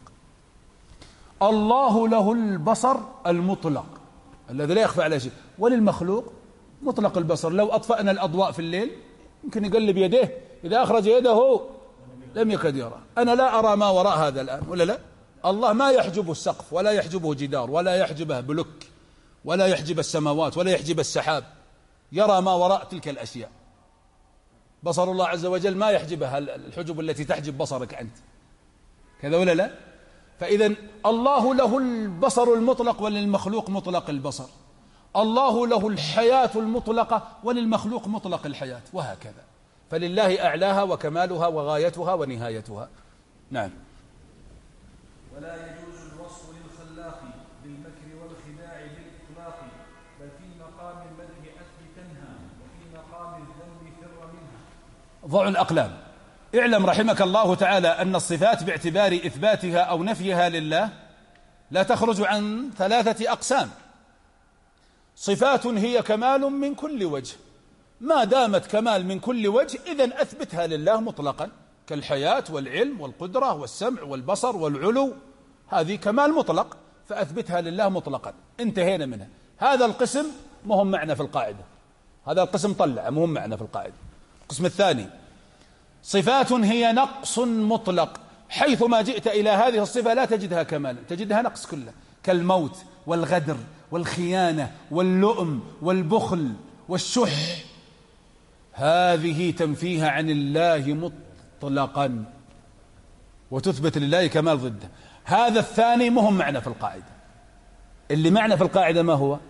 الله له البصر المطلق الذي لا يخفى على شيء، وللمخلوق مطلق البصر. لو أطفأنا الأضواء في الليل يمكن يقلب يديه، إذا أخرج يده لم يكد يرى. أنا لا أرى ما وراء هذا الآن ولا لا؟ الله ما يحجبه السقف ولا يحجبه جدار ولا يحجبه بلوك ولا يحجب السماوات ولا يحجب السحاب، يرى ما وراء تلك الأشياء. بصر الله عز وجل ما يحجبها الحجب التي تحجب بصرك أنت، كذا ولا لا؟ فإذا الله له البصر المطلق وللمخلوق مطلق البصر، الله له الحياة المطلقة وللمخلوق مطلق الحياة، وهكذا. فلله أعلاها وكمالها وغايتها ونهايتها. نعم. ولا يجوز الوصف للخلاق بالمكر والخداع بالإطلاق، بل في مقام المدح أثبتنها وفي مقام الذم فر منها. ضع الأقلام. اعلم رحمك الله تعالى أن الصفات باعتبار إثباتها أو نفيها لله لا تخرج عن ثلاثة أقسام. صفات هي كمال من كل وجه، ما دامت كمال من كل وجه إذن أثبتها لله مطلقا، كالحياة والعلم والقدرة والسمع والبصر والعلو، هذه كمال مطلق فأثبتها لله مطلقا، انتهينا منها. هذا القسم مهم معنا في القاعدة، هذا القسم طلع مهم معنا في القاعدة. القسم الثاني صفات هي نقص مطلق، حيث ما جئت إلى هذه الصفة لا تجدها كمالا، تجدها نقص كله، كالموت والغدر والخيانة واللؤم والبخل والشح، هذه تنفيها عن الله مطلقا وتثبت لله كمال ضده. هذا الثاني مهم معنا في القاعدة. اللي معنا في القاعدة ما هو؟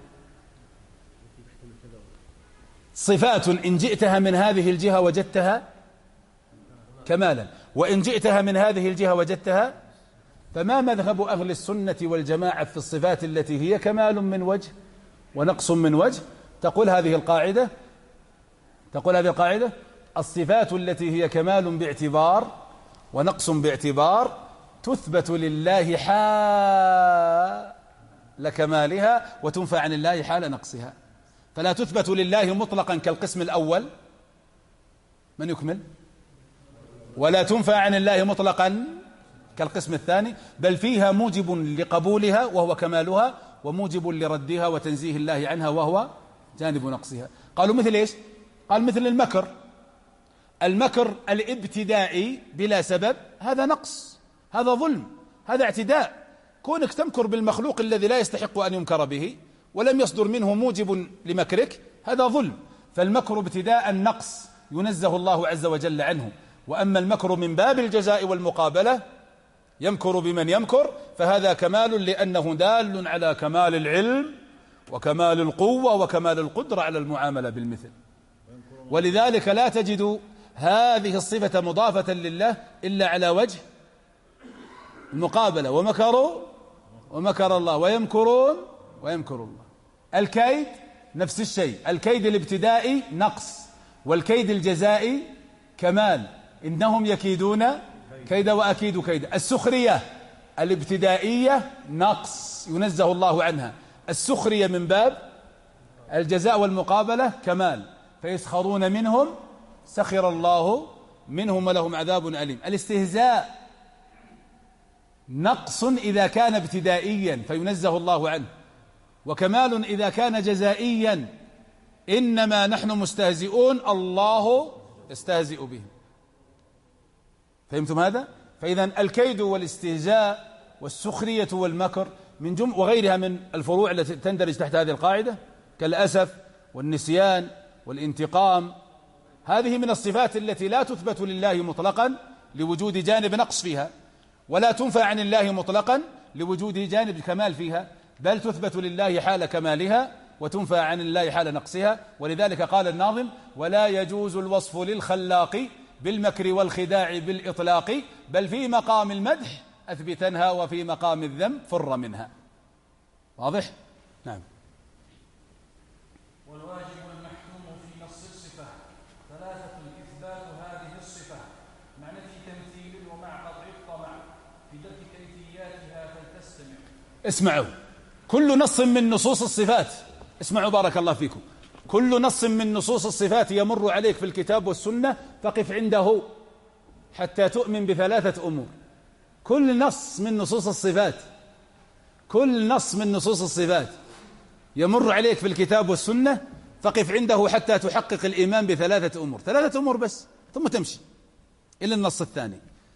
صفات إن جئتها من هذه الجهة وجدتها كمالا، وإن جئتها من هذه الجهة وجدتها. فما مذهب أهل السنة والجماعة في الصفات التي هي كمال من وجه ونقص من وجه؟ تقول هذه القاعدة تقول هذه القاعدة الصفات التي هي كمال باعتبار ونقص باعتبار تثبت لله حال كمالها وتنفى عن الله حال نقصها، فلا تثبت لله مطلقا كالقسم الأول، من يكمل؟ ولا تنفى عن الله مطلقا كالقسم الثاني، بل فيها موجب لقبولها وهو كمالها، وموجب لردها وتنزيه الله عنها وهو جانب نقصها. قالوا مثل إيش؟ قال مثل المكر. المكر الابتدائي بلا سبب هذا نقص، هذا ظلم، هذا اعتداء. كونك تمكر بالمخلوق الذي لا يستحق أن يمكر به ولم يصدر منه موجب لمكرك هذا ظلم. فالمكر ابتداء نقص ينزه الله عز وجل عنه. وأما المكر من باب الجزاء والمقابلة يمكر بمن يمكر فهذا كمال، لأنه دال على كمال العلم وكمال القوة وكمال القدرة على المعاملة بالمثل. ولذلك لا تجد هذه الصفة مضافة لله إلا على وجه المقابلة، ومكروا ومكر الله ويمكرون ويمكر الله. الكيد نفس الشيء، الكيد الابتدائي نقص والكيد الجزائي كمال، إنهم يكيدون كيدا وأكيد كيدا. السخرية الابتدائية نقص ينزه الله عنها، السخرية من باب الجزاء والمقابلة كمال. فيسخرون منهم سخر الله منهم ولهم عذاب أليم. الاستهزاء نقص إذا كان ابتدائيا فينزه الله عنه، وكمال إذا كان جزائيا. إنما نحن مستهزئون الله يستهزئ بهم. فهمتم هذا؟ فإذا الكيد والاستهزاء والسخرية والمكر من جمع وغيرها من الفروع التي تندرج تحت هذه القاعدة كالأسف والنسيان والانتقام، هذه من الصفات التي لا تثبت لله مطلقا لوجود جانب نقص فيها، ولا تنفى عن الله مطلقا لوجود جانب كمال فيها، بل تثبت لله حال كمالها وتنفى عن الله حال نقصها. ولذلك قال الناظم: ولا يجوز الوصف للخلاق بالمكر والخداع بالإطلاق، بل في مقام المدح أثبتنها وفي مقام الذم فر منها. واضح؟ نعم. والواجب المحتوم في نص الصفة ثلاثة: إثبات هذه الصفة مع نفي تمثيل ومع قطع الطمع في درك كيفياتها فلتستمع. اسمعوا، كل نص من نصوص الصفات، اسمعوا بارك الله فيكم، كل نص من نصوص الصفات يمر عليك في الكتاب والسنة فقف عنده حتى تؤمن بثلاثة أمور. كل نص من نصوص الصفات كل نص من نصوص الصفات يمر عليك في الكتاب والسنة فقف عنده حتى تحقق الإيمان بثلاثة أمور، ثلاثة أمور بس، ثم تمشي إلى النص الثاني.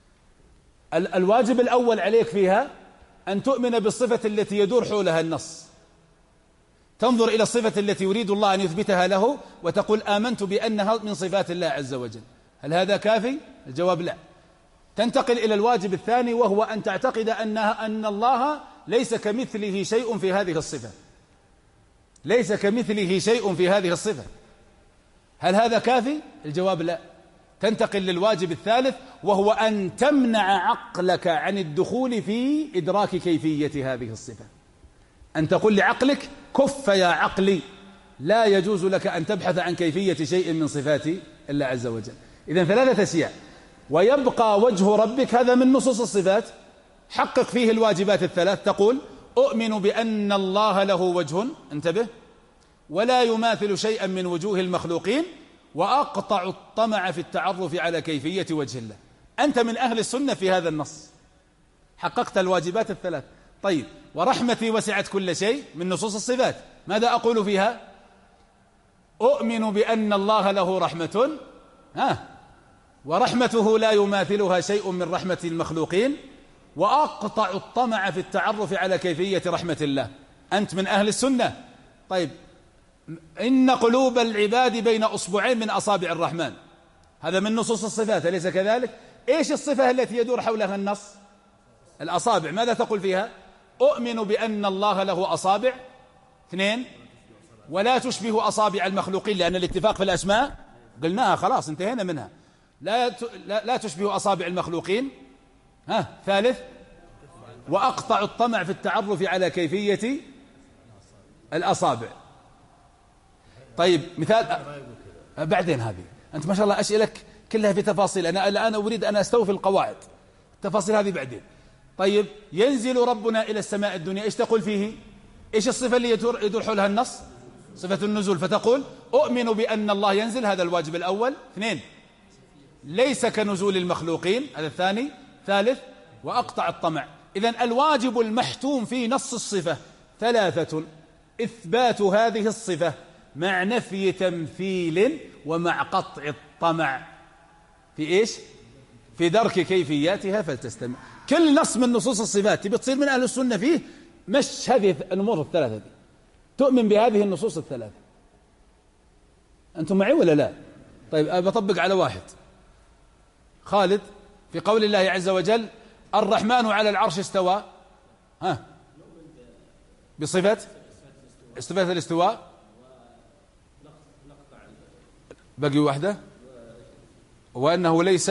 ال الواجب الأول عليك فيها أن تؤمن بالصفة التي يدور حولها النص، تنظر إلى الصفة التي يريد الله أن يثبتها له وتقول آمنت بأنها من صفات الله عز وجل. هل هذا كافي؟ الجواب لا. تنتقل إلى الواجب الثاني، وهو أن تعتقد أنها أن الله ليس كمثله شيء في هذه الصفة، ليس كمثله شيء في هذه الصفة. هل هذا كافي؟ الجواب لا. تنتقل للواجب الثالث، وهو أن تمنع عقلك عن الدخول في إدراك كيفية هذه الصفة، أن تقول لعقلك كف يا عقلي، لا يجوز لك أن تبحث عن كيفية شيء من صفات الله عز وجل. إذن ثلاثة أشياء. ويبقى وجه ربك، هذا من نصوص الصفات، حقق فيه الواجبات الثلاث، تقول أؤمن بأن الله له وجه، انتبه، ولا يماثل شيئا من وجوه المخلوقين، وأقطع الطمع في التعرف على كيفية وجه الله. أنت من أهل السنة في هذا النص، حققت الواجبات الثلاث. طيب، ورحمتي وسعت كل شيء من نصوص الصفات، ماذا أقول فيها؟ أؤمن بأن الله له رحمة، ها، ورحمته لا يماثلها شيء من رحمة المخلوقين، وأقطع الطمع في التعرف على كيفية رحمة الله. أنت من أهل السنة. طيب، إن قلوب العباد بين أصبعين من أصابع الرحمن، هذا من نصوص الصفات، أليس كذلك؟ إيش الصفة التي يدور حولها النص؟ الأصابع. ماذا تقول فيها؟ أؤمن بأن الله له أصابع، اثنين، ولا تشبه أصابع المخلوقين، لأن الاتفاق في الأسماء قلناها خلاص انتهينا منها، لا لا تشبه أصابع المخلوقين. ها، ثالث، وأقطع الطمع في التعرف على كيفية الأصابع. طيب، مثال بعدين، هذه أنت ما شاء الله أسئلك كلها في تفاصيل، أنا الآن أريد أن أستوفي القواعد، التفاصيل هذه بعدين. طيب، ينزل ربنا إلى السماء الدنيا، إيش تقول فيه؟ إيش الصفة اللي يدور, يدور حولها النص؟ صفة النزول. فتقول أؤمن بأن الله ينزل، هذا الواجب الأول. اثنين، ليس كنزول المخلوقين، هذا الثاني. ثالث، وأقطع الطمع. إذن الواجب المحتوم في نص الصفة ثلاثة: إثبات هذه الصفة مع نفي تمثيل ومع قطع الطمع في إيش؟ في درك كيفياتها فلتستمع. كل نص من نصوص الصفات تبي تصير من أهل السنة فيه، مش هذه الأمور الثلاثة دي، تؤمن بهذه النصوص الثلاثة. أنتم معي ولا لا؟ طيب، بطبق على واحد. خالد، في قول الله عز وجل الرحمن على العرش استوى، ها، بصفة صفة الاستواء، بقي واحدة، وأنه ليس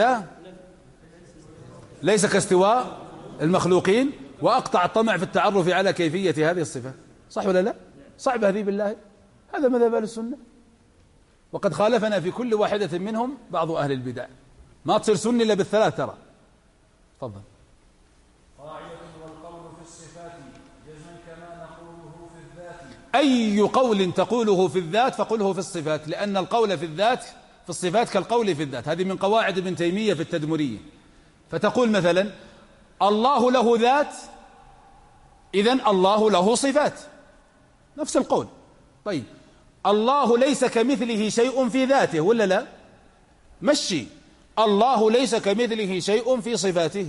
ليس كاستواء المخلوقين، وأقطع الطمع في التعرف على كيفية هذه الصفة. صح ولا لا؟ صعب هذه بالله؟ هذا مذهب أهل السنة، وقد خالفنا في كل واحدة منهم بعض أهل البدع. ما تصير سنة إلا بالثلاث ترى. تفضل. قاعدة: والقول في الصفات جزما كما نقوله في الذات أي قول تقوله في الذات فقله في الصفات، لأن القول في الذات في الصفات كالقول في الذات. هذه من قواعد ابن تيمية في التدمرية. فتقول مثلا الله له ذات، إذن الله له صفات، نفس القول. طيب الله ليس كمثله شيء في ذاته ولا لا؟ مشي الله ليس كمثله شيء في صفاته.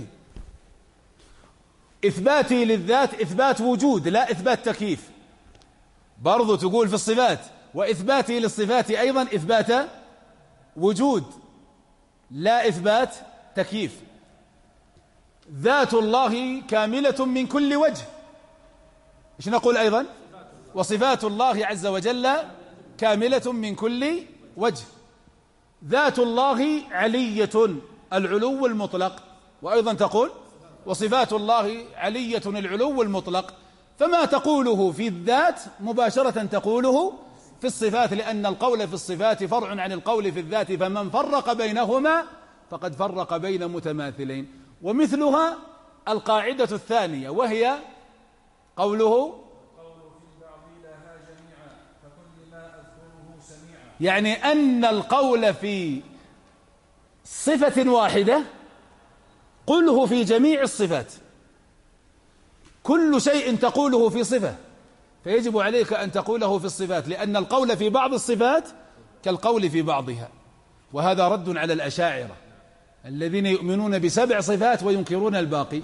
إثباتي للذات إثبات وجود لا إثبات تكييف، برضو تقول في الصفات. وإثباتي للصفات أيضا إثبات وجود لا إثبات تكييف. ذات الله كاملة من كل وجه، إيش نقول أيضا؟ وصفات الله عز وجل كاملة من كل وجه. ذات الله علية العلو المطلق، وأيضا تقول وصفات الله علية العلو المطلق. فما تقوله في الذات مباشرة تقوله في الصفات، لأن القول في الصفات فرع عن القول في الذات، فمن فرق بينهما فقد فرق بين متماثلين. ومثلها القاعدة الثانية وهي قوله يعني أن القول في صفة واحدة قله في جميع الصفات. كل شيء تقوله في صفة فيجب عليك أن تقوله في الصفات، لأن القول في بعض الصفات كالقول في بعضها. وهذا رد على الأشاعرة الذين يؤمنون بسبع صفات وينكرون الباقي.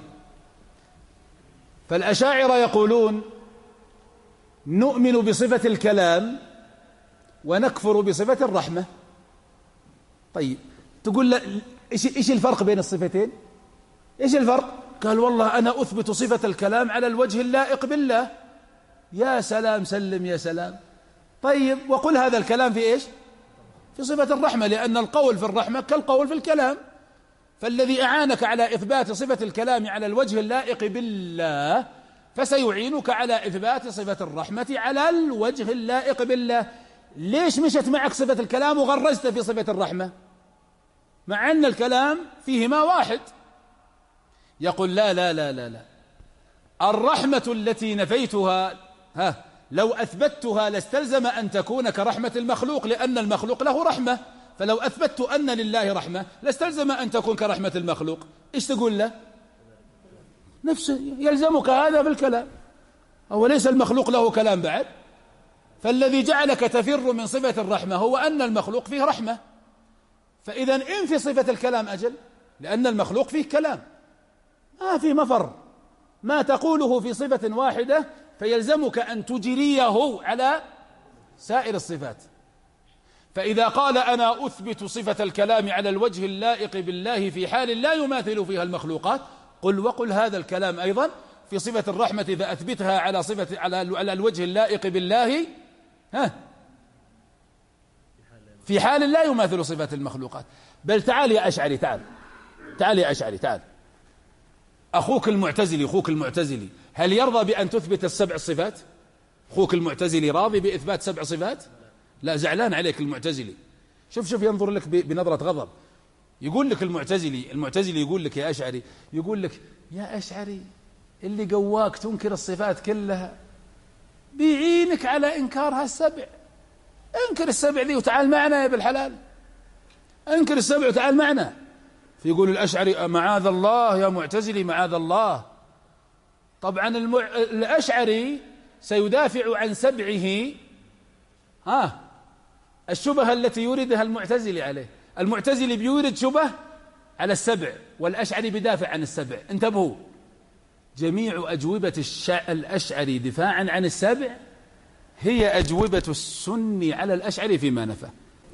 فالأشاعرة يقولون نؤمن بصفة الكلام ونكفر بصفة الرحمة. طيب تقول لا إيش إيش الفرق بين الصفتين؟ إيش الفرق؟ قال والله أنا أثبت صفة الكلام على الوجه اللائق بالله. يا سلام سلم يا سلام. طيب وقل هذا الكلام في إيش؟ في صفة الرحمة، لأن القول في الرحمة كالقول في الكلام. فالذي أعانك على إثبات صفة الكلام على الوجه اللائق بالله فسيعينك على إثبات صفة الرحمة على الوجه اللائق بالله. ليش مشت معك صفة الكلام وغرزت في صفة الرحمة مع أن الكلام فيهما واحد؟ يقول لا لا لا لا لا الرحمة التي نفيتها ها لو أثبتها لاستلزم أن تكون كرحمة المخلوق، لأن المخلوق له رحمة. فلو أثبتت أن لله رحمة لاستلزم أن تكون كرحمة المخلوق. إيش تقول له؟ نفس يلزمك هذا بالكلام. أو ليس المخلوق له كلام بعد؟ فالذي جعلك تفر من صفة الرحمة هو أن المخلوق فيه رحمة. فإذا إن في صفة الكلام أجل، لأن المخلوق فيه كلام، ما في مفر. ما تقوله في صفة واحدة فيلزمك أن تجريه على سائر الصفات. فإذا قال أنا أثبت صفة الكلام على الوجه اللائق بالله في حال لا يماثل فيها المخلوقات، قل وقل هذا الكلام أيضا في صفة الرحمة إذا أثبتها على صفة على على الوجه اللائق بالله ها في حال لا يماثل صفة المخلوقات. بل تعال يا أشعري، تعال تعال يا أشعري تعال. أخوك المعتزلي أخوك المعتزلي هل يرضى بأن تثبت السبع الصفات؟ أخوك المعتزلي راضي بإثبات سبع صفات؟ لا، زعلان عليك المعتزلي. شوف شوف ينظر لك بنظرة غضب. يقول لك المعتزلي المعتزلي يقول لك يا أشعري، يقول لك يا أشعري اللي قواك تنكر الصفات كلها بيعينك على إنكار هالسبع. انكر السبع ذي وتعال معنا يا بالحلال، انكر السبع وتعال معنا. فيقول الأشعري معاذ الله يا معتزلي معاذ الله. طبعا المع... الأشعري سيدافع عن سبعه ها الشبهة التي يوردها المعتزلي عليه. المعتزلي بيورد شبه على السبع والأشعري بدافع عن السبع. انتبهوا، جميع أجوبة الشع... الأشعري دفاعا عن السبع هي أجوبة السني على الأشعري فيما نفى.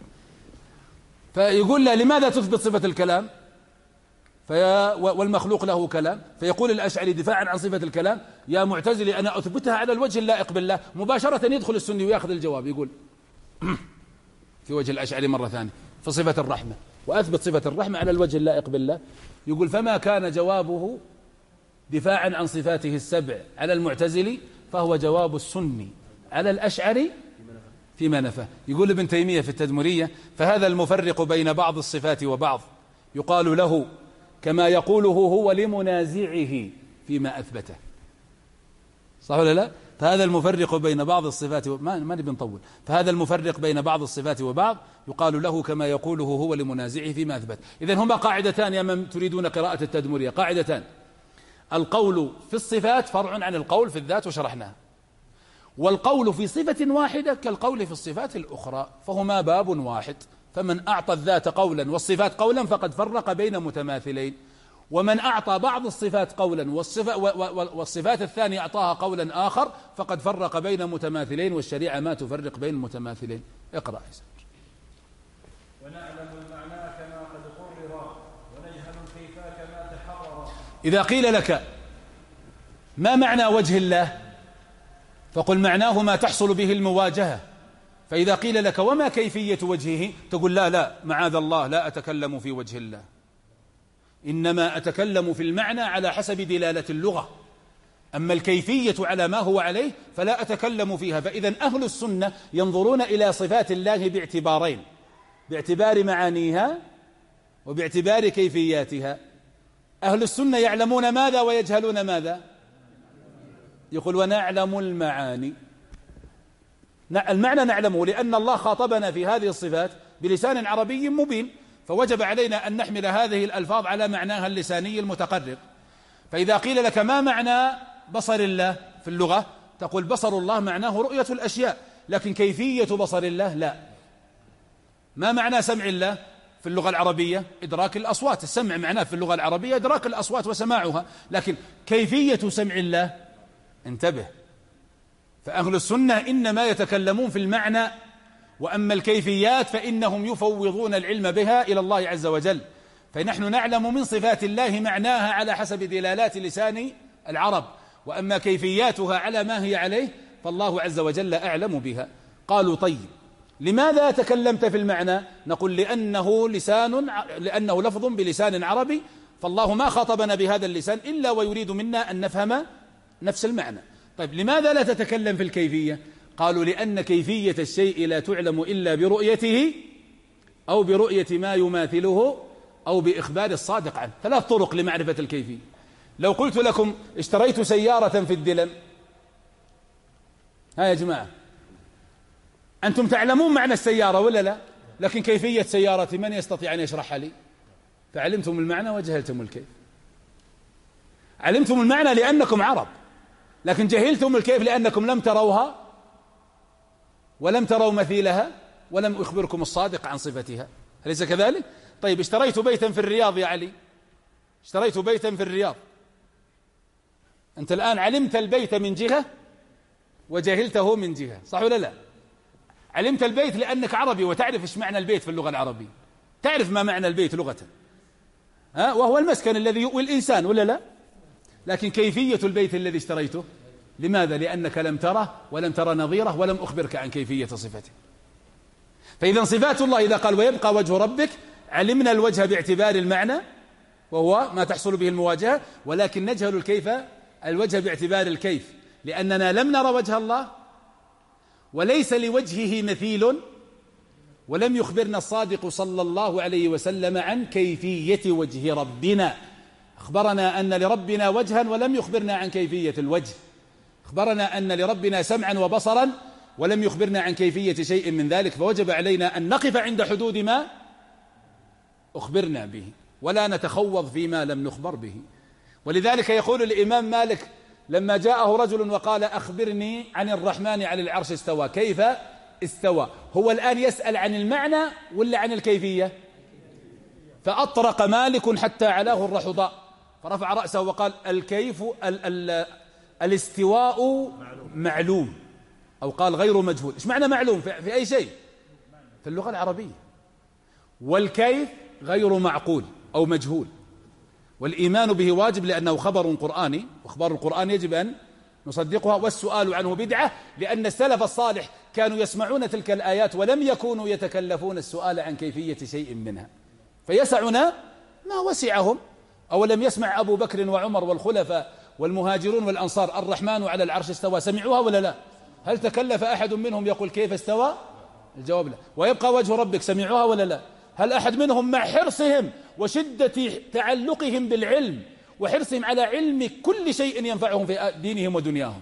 فيقول له لماذا تثبت صفة الكلام فيا والمخلوق له كلام؟ فيقول الأشعري دفاعا عن صفة الكلام يا معتزلي أنا أثبتها على الوجه اللائق بالله. مباشرة يدخل السني ويأخذ الجواب، يقول في وجه الأشعري مرة ثانية في صفة الرحمة وأثبت صفة الرحمة على الوجه اللائق بالله. يقول فما كان جوابه دفاعا عن صفاته السبع على المعتزلي فهو جواب السني على الأشعري فيما نفى. يقول ابن تيمية في التدمرية فهذا المفرق بين بعض الصفات وبعض يقال له كما يقوله هو لمنازعه فيما أثبته. صح ولا لا؟ فهذا المفرق بين بعض الصفات و... ما ما نبي نطول. فهذا المفرق بين بعض الصفات وبعض يقال له كما يقوله هو لمنازعه فيما أثبت. إذن هما قاعدتان يا من تريدون قراءة التدمرية، قاعدتان: القول في الصفات فرع عن القول في الذات وشرحناها، والقول في صفة واحدة كالقول في الصفات الأخرى، فهما باب واحد. فمن أعطى الذات قولا والصفات قولا فقد فرق بين متماثلين، ومن أعطى بعض الصفات قولا والصفات الثانية أعطاها قولا آخر فقد فرق بين متماثلين، والشريعة ما تفرق بين المتماثلين. اقرأ يا سيدي. ونعلم المعنى كما قد قرر ونجهل الكيف كما تحرر. إذا قيل لك ما معنى وجه الله فقل معناه ما تحصل به المواجهة. فإذا قيل لك وما كيفية وجهه تقول لا لا معاذ الله لا أتكلم في وجه الله، إنما أتكلم في المعنى على حسب دلالة اللغة، أما الكيفية على ما هو عليه فلا أتكلم فيها. فإذا أهل السنة ينظرون إلى صفات الله باعتبارين: باعتبار معانيها وباعتبار كيفياتها. أهل السنة يعلمون ماذا ويجهلون ماذا؟ يقول ونعلم المعاني. المعنى نعلمه لأن الله خاطبنا في هذه الصفات بلسان عربي مبين، فوجب علينا أن نحمل هذه الألفاظ على معناها اللساني المتقرر. فإذا قيل لك ما معنى بصر الله في اللغة تقول بصر الله معناه رؤية الأشياء، لكن كيفية بصر الله لا. ما معنى سمع الله في اللغة العربية؟ إدراك الأصوات. السمع معناه في اللغة العربية إدراك الأصوات وسماعها، لكن كيفية سمع الله انتبه. فأهل السنة إنما يتكلمون في المعنى، وأما الكيفيات فإنهم يفوضون العلم بها إلى الله عز وجل. فنحن نعلم من صفات الله معناها على حسب دلالات لسان العرب، وأما كيفياتها على ما هي عليه فالله عز وجل أعلم بها. قالوا طيب لماذا تكلمت في المعنى؟ نقول لأنه لسان لأنه لفظ بلسان عربي، فالله ما خاطبنا بهذا اللسان إلا ويريد منا أن نفهم نفس المعنى. طيب لماذا لا تتكلم في الكيفية؟ قالوا لأن كيفية الشيء لا تعلم إلا برؤيته أو برؤية ما يماثله أو بإخبار الصادق عنه. ثلاث طرق لمعرفة الكيفية. لو قلت لكم اشتريت سيارة في الدلم، ها يا جماعة أنتم تعلمون معنى السيارة ولا لا؟ لكن كيفية سيارة من يستطيع أن يشرحها لي؟ فعلمتم المعنى وجهلتم الكيف. علمتم المعنى لأنكم عرب، لكن جهلتم الكيف لأنكم لم تروها ولم تروا مثيلها ولم أخبركم الصادق عن صفتها. أليس كذلك؟ طيب اشتريت بيتا في الرياض يا علي، اشتريت بيتا في الرياض، أنت الآن علمت البيت من جهة وجهلته من جهة، صح ولا لا؟ علمت البيت لأنك عربي وتعرف إيش معنى البيت في اللغة العربية، تعرف ما معنى البيت لغة، ها؟ وهو المسكن الذي يؤوي الإنسان ولا لا؟ لكن كيفية البيت الذي اشتريته لماذا؟ لأنك لم تره ولم ترى نظيره ولم أخبرك عن كيفية صفته. فإذا صفات الله إذا قال ويبقى وجه ربك، علمنا الوجه باعتبار المعنى وهو ما تحصل به المواجهة، ولكن نجهل الكيف الوجه باعتبار الكيف، لأننا لم نرى وجه الله وليس لوجهه مثيل، ولم يخبرنا الصادق صلى الله عليه وسلم عن كيفية وجه ربنا. أخبرنا أن لربنا وجها ولم يخبرنا عن كيفية الوجه، أخبرنا أن لربنا سمعا وبصرا ولم يخبرنا عن كيفية شيء من ذلك. فوجب علينا أن نقف عند حدود ما أخبرنا به ولا نتخوض فيما لم نخبر به. ولذلك يقول الإمام مالك لما جاءه رجل وقال أخبرني عن الرحمن على العرش استوى، كيف استوى؟ هو الآن يسأل عن المعنى ولا عن الكيفية؟ فأطرق مالك حتى علاه الرحضاء فرفع رأسه وقال الكيف ال ال الاستواء معلوم، أو قال غير مجهول. إيش معنى معلوم في, في أي شيء؟ في اللغة العربية. والكيف غير معقول أو مجهول، والإيمان به واجب لأنه خبر قرآني، وأخبار القرآن يجب أن نصدقها، والسؤال عنه بدعة، لأن السلف الصالح كانوا يسمعون تلك الآيات ولم يكونوا يتكلفون السؤال عن كيفية شيء منها، فيسعنا ما وسعهم. أولم يسمع أبو بكر وعمر والخلفاء والمهاجرون والأنصار الرحمن على العرش استوى؟ سمعوها ولا لا؟ هل تكلف أحد منهم يقول كيف استوى؟ الجواب لا. ويبقى وجه ربك، سمعوها ولا لا؟ هل أحد منهم مع حرصهم وشدة تعلقهم بالعلم وحرصهم على علم كل شيء ينفعهم في دينهم ودنياهم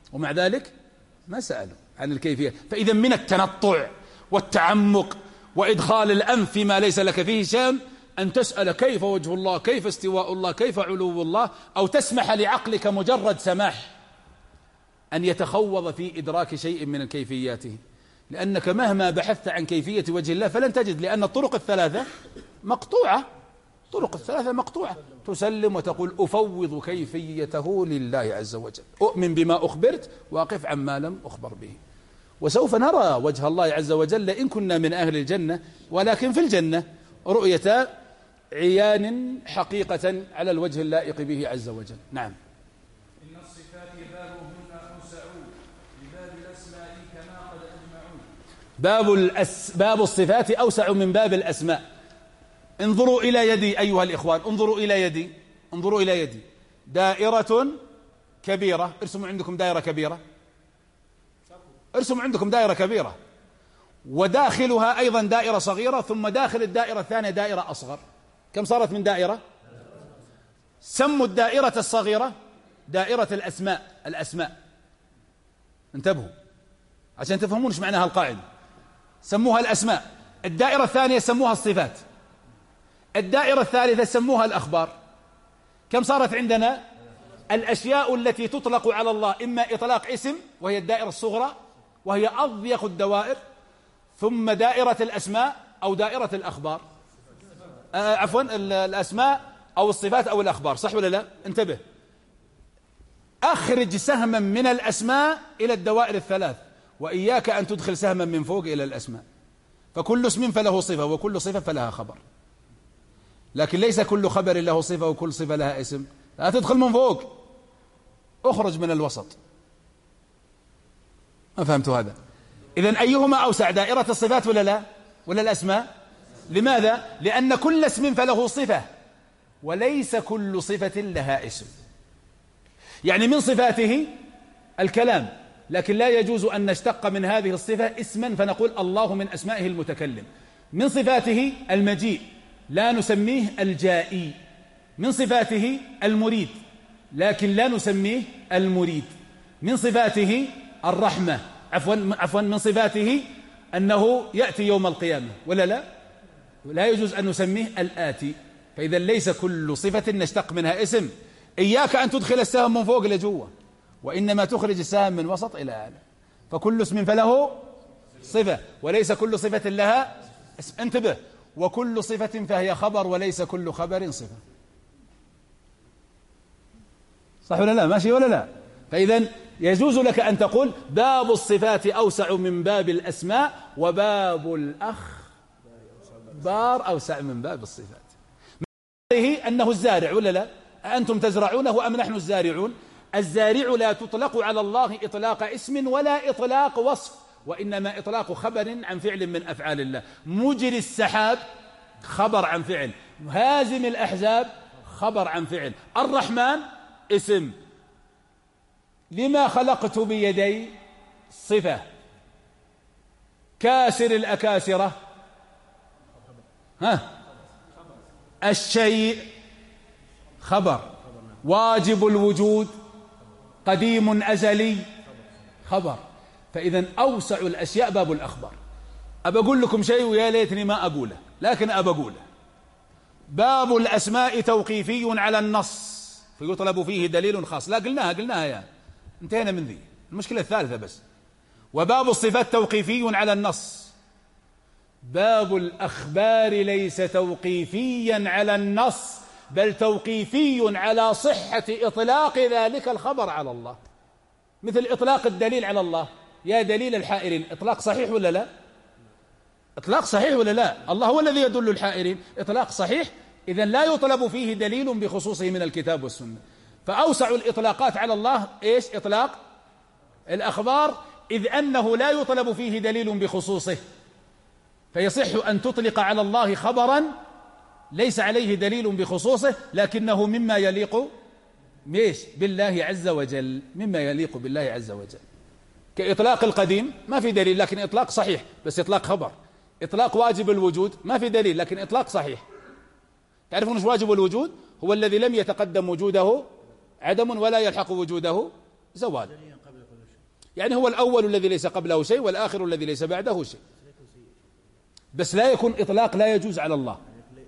ومع ذلك ما سألوا عن الكيفية. فإذا من التنطع والتعمق وإدخال الأنف فيما ليس لك فيه شأن أن تسأل كيف وجه الله، كيف استواء الله، كيف علو الله، أو تسمح لعقلك مجرد سماح أن يتخوض في إدراك شيء من كيفياته، لأنك مهما بحثت عن كيفية وجه الله فلن تجد، لأن الطرق الثلاثة مقطوعة، الطرق الثلاثة مقطوعة. تسلم وتقول أفوض كيفيته لله عز وجل، أؤمن بما أخبرت وأقف عما لم أخبر به. وسوف نرى وجه الله عز وجل إن كنا من أهل الجنة، ولكن في الجنة رؤية عيان حقيقة على الوجه اللائق به عز وجل. نعم. إن الصفات بابهن أوسع لباب الأسماء كما قد أجمعون. باب, الأس... باب الصفات أوسع من باب الأسماء. انظروا إلى يدي أيها الإخوان، انظروا إلى يدي، انظروا إلى يدي، دائرة كبيرة، ارسموا عندكم دائرة كبيرة، ارسموا عندكم دائرة كبيرة، وداخلها أيضا دائرة صغيرة، ثم داخل الدائرة الثانية دائرة أصغر. كم صارت من دائرة؟ سموا الدائرة الصغيرة دائرة الأسماء. الأسماء انتبهوا عشان تفهمون ايش معناها القاعدة. سموها الأسماء. الدائرة الثانية سموها الصفات. الدائرة الثالثة سموها الأخبار. كم صارت عندنا؟ الأشياء التي تطلق على الله إما إطلاق اسم وهي الدائرة الصغرى وهي أضيق الدوائر، ثم دائرة الأسماء أو دائرة الأخبار، آه عفوا الأسماء أو الصفات أو الأخبار. صح ولا لا؟ انتبه، أخرج سهما من الأسماء إلى الدوائر الثلاث، وإياك أن تدخل سهما من فوق إلى الأسماء. فكل اسم فله صفة وكل صفة فلها خبر، لكن ليس كل خبر له صفة وكل صفة لها اسم. لا تدخل من فوق، اخرج من الوسط. ما فهمت هذا؟ إذن أيهما أوسع، دائرة الصفات ولا لا؟ ولا الأسماء؟ لماذا؟ لأن كل اسم فله صفة وليس كل صفة لها اسم. يعني من صفاته الكلام، لكن لا يجوز أن نشتق من هذه الصفة اسما فنقول الله من أسمائه المتكلم. من صفاته المجيء، لا نسميه الجائي. من صفاته المريد، لكن لا نسميه المريد. من صفاته الرحمة، عفوا عفوا من صفاته أنه يأتي يوم القيامة ولا لا؟ لا يجوز أن نسميه الآتي. فإذا ليس كل صفة نشتق منها اسم. إياك أن تدخل السهم من فوق إلى جوا، وإنما تخرج السهم من وسط إلى أعلى. فكل اسم فله صفة وليس كل صفة لها اسم. انتبه، وكل صفة فهي خبر وليس كل خبر صفة. صح ولا لا؟ ماشي ولا لا؟ فإذا يجوز لك أن تقول باب الصفات أوسع من باب الأسماء، وباب الأخبار أوسع من باب الصفات. هذه أنه الزارع ولا لا؟ أنتم تزرعونه أم نحن الزارعون؟ الزارع لا تطلق على الله إطلاق اسم ولا إطلاق وصف، وإنما إطلاق خبر عن فعل من أفعال الله. مجري السحاب خبر عن فعل، هازم الأحزاب خبر عن فعل. الرحمن اسم. لما خلقت بيدي صفة. كاسر الأكاسرة ها الشيء خبر. واجب الوجود قديم أزلي خبر. فإذا أوسع الأشياء باب الأخبار. أبى أقول لكم شيء ويا ليتني ما أقوله، لكن أبى أقوله. باب الأسماء توقيفي على النص فيطلب فيه دليل خاص. لا قلناها قلناها يا انتهينا من ذي. المشكلة الثالثة بس. وباب الصفات توقيفي على النص. باب الأخبار ليس توقيفيا على النص، بل توقيفي على صحة إطلاق ذلك الخبر على الله. مثل إطلاق الدليل على الله، يا دليل الحائرين، إطلاق صحيح ولا لا؟ إطلاق صحيح ولا لا؟ الله هو الذي يدل الحائرين، إطلاق صحيح. إذن لا يطلب فيه دليل بخصوصه من الكتاب والسنة. فأوسع الإطلاقات على الله إيش؟ إطلاق الأخبار، إذ أنه لا يطلب فيه دليل بخصوصه، فيصح أن تطلق على الله خبرا ليس عليه دليل بخصوصه، لكنه مما يليق ميش بالله عز وجل، مما يليق بالله عز وجل. كإطلاق القديم ما في دليل لكن إطلاق صحيح، بس إطلاق خبر. إطلاق واجب الوجود ما في دليل لكن إطلاق صحيح. تعرفون ايش واجب الوجود؟ هو الذي لم يتقدم وجوده عدم ولا يلحق وجوده زوال. يعني هو الأول الذي ليس قبله شيء والآخر الذي ليس بعده شيء، بس لا يكون إطلاق لا يجوز على الله.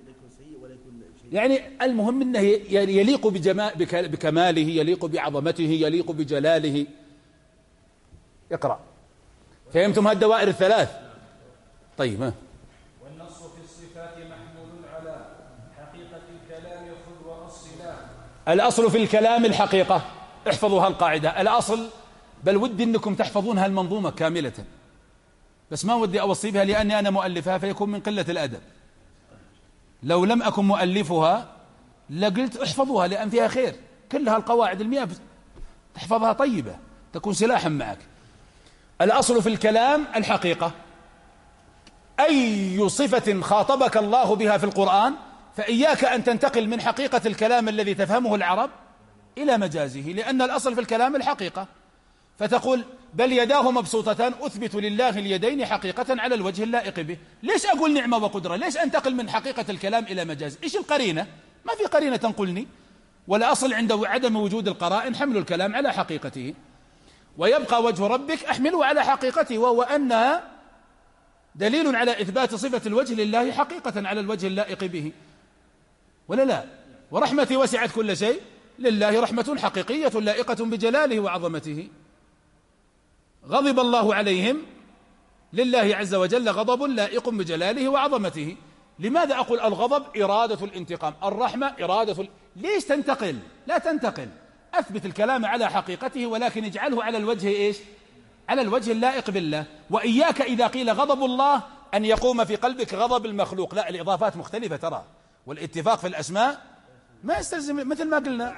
يعني المهم أنه يليق بكماله، يليق بعظمته، يليق بجلاله. اقرأ. فهمتم هذه الدوائر الثلاث؟ طيب. ها. والنص في الصفات محمول على حقيقة الكلام خذ وأصلا. الأصل في الكلام الحقيقة. احفظوا هالقاعدة. الأصل، بل ودي أنكم تحفظون هالمنظومة كاملة، بس ما ودي أوصي بها لأني أنا مؤلفها فيكون من قلة الأدب. لو لم أكن مؤلفها لقلت احفظوها لأن فيها خير. كلها القواعد المئة تحفظها طيبة تكون سلاحا معك. الأصل في الكلام الحقيقة. أي صفة خاطبك الله بها في القرآن فإياك أن تنتقل من حقيقة الكلام الذي تفهمه العرب إلى مجازه، لأن الأصل في الكلام الحقيقة. فتقول بل يداه مبسوطتان أثبت لله اليدين حقيقة على الوجه اللائق به. ليش أقول نعمة وقدرة؟ ليش أنتقل من حقيقة الكلام إلى مجاز؟ إيش القرينة؟ ما في قرينة تنقلني. والأصل عند عدم وجود القرائن حمل الكلام على حقيقته. ويبقى وجه ربك أحمله على حقيقته، وهو أنها دليل على إثبات صفة الوجه لله حقيقة على الوجه اللائق به، ولا لا؟ ورحمتي وسعت كل شيء، لله رحمة حقيقية لائقة بجلاله وعظمته. غضب الله عليهم، لله عز وجل غضب لائق بجلاله وعظمته. لماذا أقول الغضب إرادة الانتقام، الرحمة إرادة ال... ليش تنتقل؟ لا تنتقل. أثبت الكلام على حقيقته ولكن اجعله على الوجه إيش؟ على الوجه اللائق بالله. وإياك إذا قيل غضب الله أن يقوم في قلبك غضب المخلوق، لا، الإضافات مختلفة ترى، والاتفاق في الأسماء ما يستلزم مثل ما قلنا.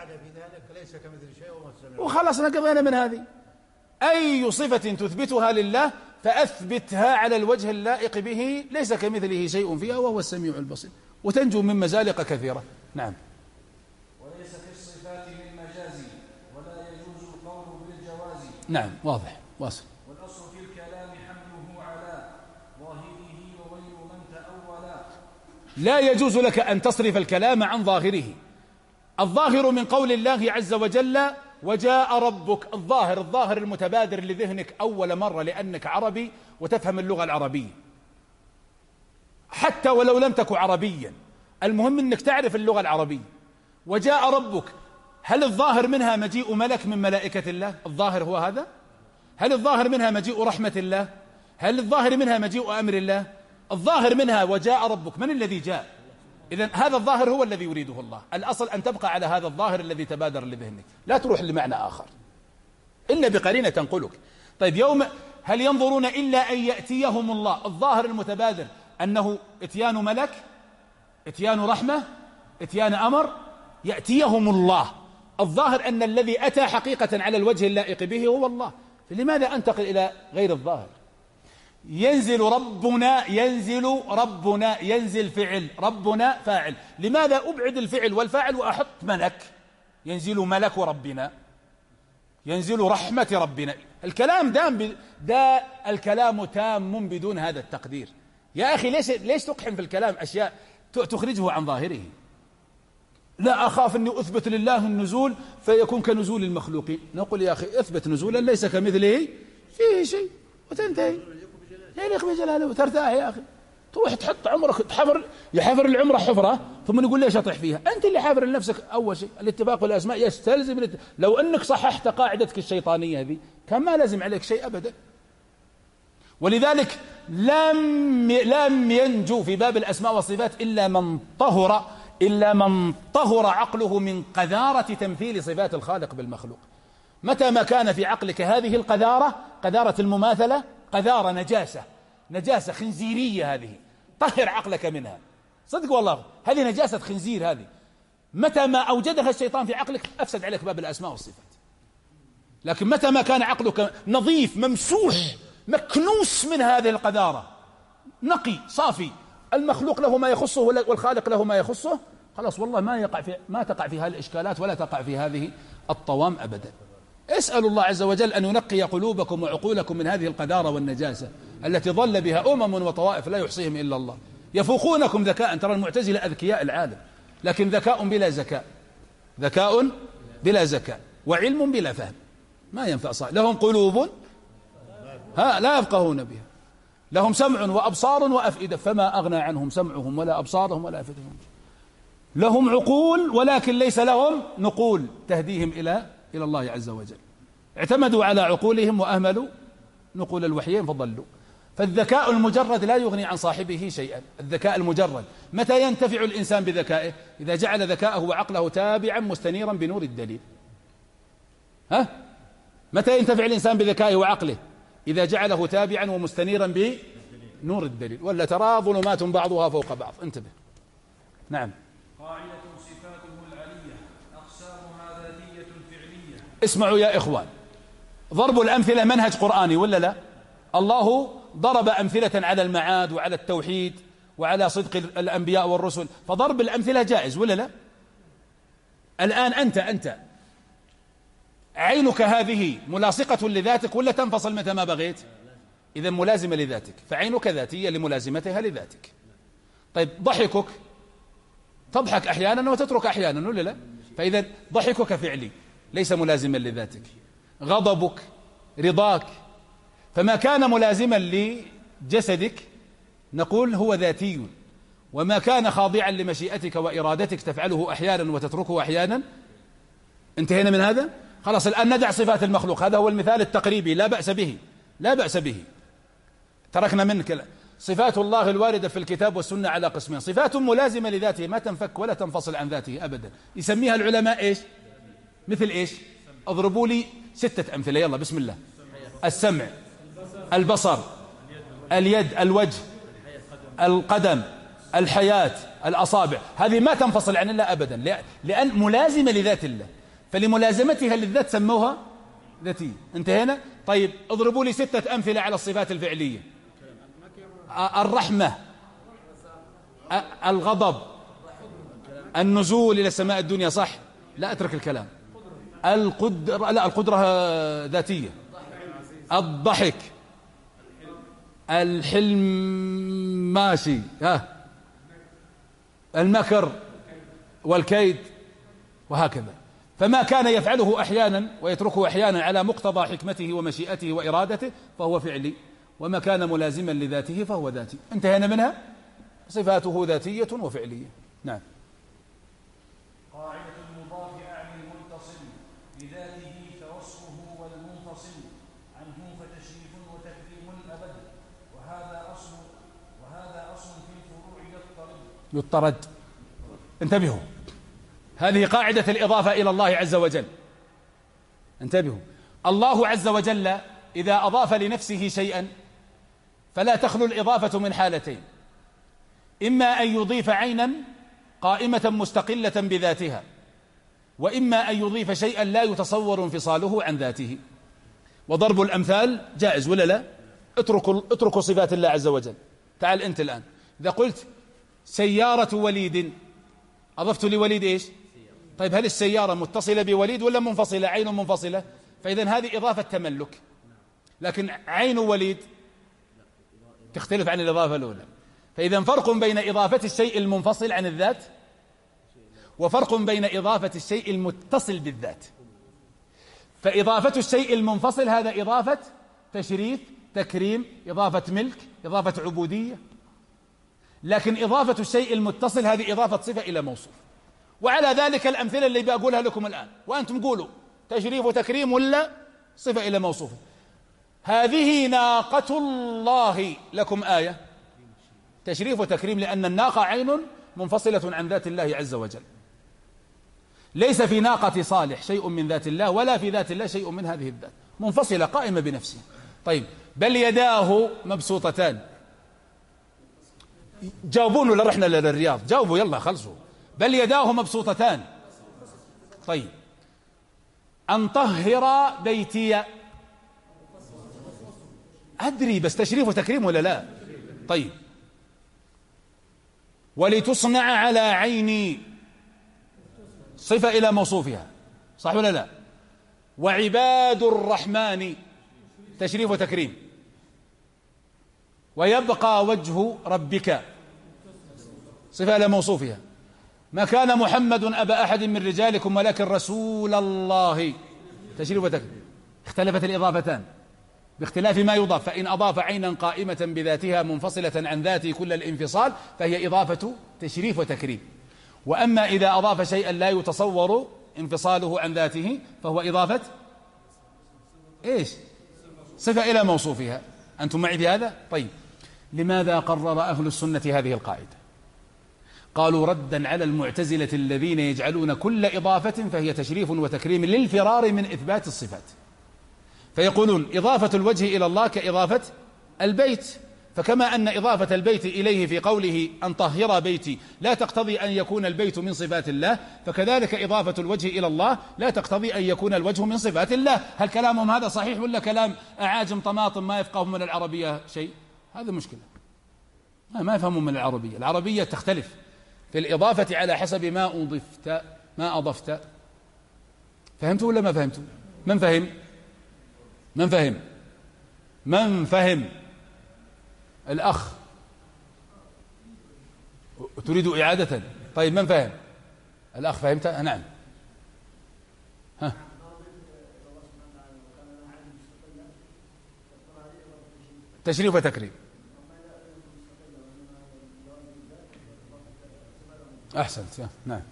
وخلصنا قضينا من هذه. أي صفة تثبتها لله فأثبتها على الوجه اللائق به، ليس كمثله شيء فيها وهو السميع البصير، وتنجو من مزالق كثيرة. نعم. وليس في الصفات من مجاز ولا يجوز القول بالجواز. نعم، واضح، واصل. والأصل في الكلام حمله على ظاهره وغير من تأولا. لا يجوز لك أن تصرف الكلام عن ظاهره. الظاهر من قول الله عز وجل وجاء ربك، الظاهر الظاهر المتبادر لذهنك أول مرة لأنك عربي وتفهم اللغة العربية، حتى ولو لم تكن عربيا، المهم أنك تعرف اللغة العربية. وجاء ربك، هل الظاهر منها مجيء ملك من ملائكة الله؟ الظاهر هو هذا؟ هل الظاهر منها مجيء رحمة الله؟ هل الظاهر منها مجيء أمر الله؟ الظاهر منها وجاء ربك، من الذي جاء؟ إذن هذا الظاهر هو الذي يريده الله. الأصل أن تبقى على هذا الظاهر الذي تبادر لذهنك، لا تروح لمعنى آخر إلا بقرينة تنقلك. طيب، يوم هل ينظرون إلا أن يأتيهم الله؟ الظاهر المتبادر أنه إتيان ملك، إتيان رحمة، إتيان أمر، يأتيهم الله. الظاهر أن الذي أتى حقيقة على الوجه اللائق به هو الله. فلماذا أنتقل إلى غير الظاهر؟ ينزل ربنا، ينزل ربنا، ينزل فعل، ربنا فاعل. لماذا أبعد الفعل والفاعل وأحط ملك؟ ينزل ملك ربنا، ينزل رحمة ربنا. الكلام دام ب... دا الكلام تام بدون هذا التقدير. يا أخي ليش ليش تقحم في الكلام أشياء تخرجه عن ظاهره؟ لا أخاف أني أثبت لله النزول فيكون كنزول المخلوقين. نقول يا أخي اثبت نزولا ليس كمثله فيه شيء وتنتهي، يليق بجلاله وترتاح. يا أخي تروح تحط عمرك تحفر، يحفر العمرة حفرة ثم نقول ليش أطيح فيها؟ أنت اللي حافر لنفسك. أول شيء الاتفاق والأسماء يستلزم الات... لو أنك صححت قاعدتك الشيطانية هذه كان ما لازم عليك شيء أبدا. ولذلك لم لم ينجو في باب الأسماء والصفات إلا من طهر إلا من طهر عقله من قذارة تمثيل صفات الخالق بالمخلوق. متى ما كان في عقلك هذه القذارة، قذارة المماثلة، قذارة نجاسة، نجاسة خنزيرية، هذه طهر عقلك منها. صدق والله هذه نجاسة خنزير. هذه متى ما أوجدها الشيطان في عقلك أفسد عليك باب الأسماء والصفات. لكن متى ما كان عقلك نظيف ممسوح مكنوس من هذه القذارة، نقي صافي، المخلوق له ما يخصه والخالق له ما يخصه، خلاص والله ما يقع في ما تقع في هذه الإشكالات ولا تقع في هذه الطوام أبدا. اسألوا الله عز وجل أن ينقي قلوبكم وعقولكم من هذه القذارة والنجاسة التي ضل بها أمم وطوائف لا يحصيهم إلا الله. يفوقونكم ذكاء، ترى المعتزلة أذكياء العالم، لكن ذكاء بلا زكاء، ذكاء بلا زكاء، وعلم بلا فهم، ما ينفع صح. لهم قلوب ها لا يفقهون بها. لهم سمع وأبصار وأفئدة فما أغنى عنهم سمعهم ولا أبصارهم ولا أفئدتهم. لهم عقول ولكن ليس لهم نقول تهديهم إلى إلى الله عز وجل. اعتمدوا على عقولهم وأهملوا نقول الوحيين فضلوا. فالذكاء المجرد لا يغني عن صاحبه شيئا. الذكاء المجرد متى ينتفع الإنسان بذكائه؟ إذا جعل ذكاءه وعقله تابعا مستنيرا بنور الدليل. ها؟ متى ينتفع الإنسان بذكائه وعقله؟ إذا جعله تابعا ومستنيرا بنور الدليل. ولا ترى ظلمات بعضها فوق بعض. انتبه. نعم. قاعدة صفاته العلية أقسامها ذاتية فعلية. اسمعوا يا إخوان، ضرب الأمثلة منهج قرآني ولا لا؟ الله ضرب أمثلة على المعاد وعلى التوحيد وعلى صدق الأنبياء والرسل، فضرب الأمثلة جائز ولا لا؟ الآن أنت أنت عينك هذه ملاصقة لذاتك ولا تنفصل متى ما بغيت؟ إذا ملازمة لذاتك، فعينك ذاتية لملازمتها لذاتك. طيب ضحكك تضحك أحيانا وتترك أحيانا ولا لا؟ فإذا ضحكك فعلي ليس ملازما لذاتك. غضبك، رضاك، فما كان ملازما لجسدك نقول هو ذاتي، وما كان خاضعا لمشيئتك وإرادتك تفعله أحيانا وتتركه أحيانا. انتهينا من هذا؟ خلاص الآن ندع صفات المخلوق. هذا هو المثال التقريبي لا بأس به، لا بأس به. تركنا منك صفات الله الواردة في الكتاب والسنة على قسمين: صفات ملازمة لذاته ما تنفك ولا تنفصل عن ذاته أبدا، يسميها العلماء إيش؟ مثل إيش؟ اضربوا لي ستة أمثلة يلا بسم الله. السمع، البصر، اليد، الوجه، القدم، الحياة، الأصابع، هذه ما تنفصل عن الله أبدا لأن ملازمة لذات الله، فلملازمتها للذات سموها ذاتية. انتهينا؟ طيب اضربوا لي ستة أمثلة على الصفات الفعلية: الرحمة، الغضب، النزول إلى السماء الدنيا، صح؟ لا أترك الكلام. القدرة، لا القدرة ذاتية. الضحك، الحلم، ماشي، ها، المكر والكيد وهكذا. فما كان يفعله أحيانا ويتركه أحيانا على مقتضى حكمته ومشيئته وإرادته فهو فعلي، وما كان ملازما لذاته فهو ذاتي. انتهينا منها؟ صفاته ذاتية وفعلية. نعم. قاعدة المضاف أعني المتصل بذاته فوصفه والمنفصل عنه فتشريف وتكريم أبد، وهذا أصل وهذا أصل في الفروع يضطرد يضطرد. انتبهوا، هذه قاعدة الإضافة إلى الله عز وجل. انتبهوا، الله عز وجل إذا أضاف لنفسه شيئا فلا تخلو الإضافة من حالتين: إما أن يضيف عينا قائمة مستقلة بذاتها، وإما أن يضيف شيئا لا يتصور انفصاله عن ذاته. وضرب الأمثال جائز ولا لا؟ اتركوا اتركوا صفات الله عز وجل. تعال أنت الآن إذا قلت سيارة وليد أضفت لوليد إيش؟ طيب هل السيارة متصلة بوليد ولا منفصلة؟ عين منفصلة، فإذن هذه إضافة تملك. لكن عين وليد تختلف عن الإضافة الأولى. فإذا فرق بين إضافة الشيء المنفصل عن الذات وفرق بين إضافة الشيء المتصل بالذات. فإضافة الشيء المنفصل هذا إضافة تشريف، تكريم، إضافة ملك، إضافة عبودية. لكن إضافة الشيء المتصل هذه إضافة صفة إلى موصوف. وعلى ذلك الأمثلة اللي بقولها لكم الآن، وأنتم قولوا تشريف وتكريم ولا صفة إلى موصوف. هذه ناقة الله لكم آية تشريف وتكريم، لأن الناقة عين منفصلة عن ذات الله عز وجل. ليس في ناقة صالح شيء من ذات الله ولا في ذات الله شيء من هذه الذات، منفصلة قائمة بنفسها. طيب بل يداه مبسوطتان. جاوبون ولا رحنا للرياض؟ جاوبوا يلا خلصوا. بل يداه مبسوطتان. طيب أن طهر بيتي، أدري بس تشريف وتكريم ولا لا؟ طيب ولتصنع على عيني، صفة إلى موصوفها، صح ولا لا؟ وعباد الرحمن تشريف وتكريم. ويبقى وجه ربك صفة إلى موصوفها. ما كان محمد أبا أحد من رجالكم ولكن رسول الله تشريف وتكريم. اختلفت الإضافتان باختلاف ما يضاف. فإن أضاف عينا قائمة بذاتها منفصلة عن ذاته كل الانفصال فهي إضافة تشريف وتكريم. وأما إذا أضاف شيئا لا يتصور انفصاله عن ذاته فهو إضافة إيش؟ صفة إلى موصوفها. أنتم معي في هذا؟ طيب، لماذا قرر أهل السنة هذه القاعدة؟ قالوا ردا على المعتزلة الذين يجعلون كل إضافة فهي تشريف وتكريم للفرار من إثبات الصفات، فيقولون إضافة الوجه إلى الله كإضافة البيت، فكما أن إضافة البيت إليه في قوله أن طهر بيتي لا تقتضي أن يكون البيت من صفات الله، فكذلك إضافة الوجه إلى الله لا تقتضي أن يكون الوجه من صفات الله. هل كلامهم هذا صحيح ولا كلام أعاجم طماطم ما يفقهون من العربية شيء؟ هذا مشكلة، ما يفهمون من العربية. العربية تختلف في الإضافة على حسب ما أضفت ما أضفت. فهمتوا ولا ما فهمتوا؟ من فهم؟ من فهم؟ من فهم؟ الأخ تريد إعادة؟ طيب من فهم؟ الأخ فهمت؟ نعم. ها. تشريف وتكريم. أحسنت. نعم.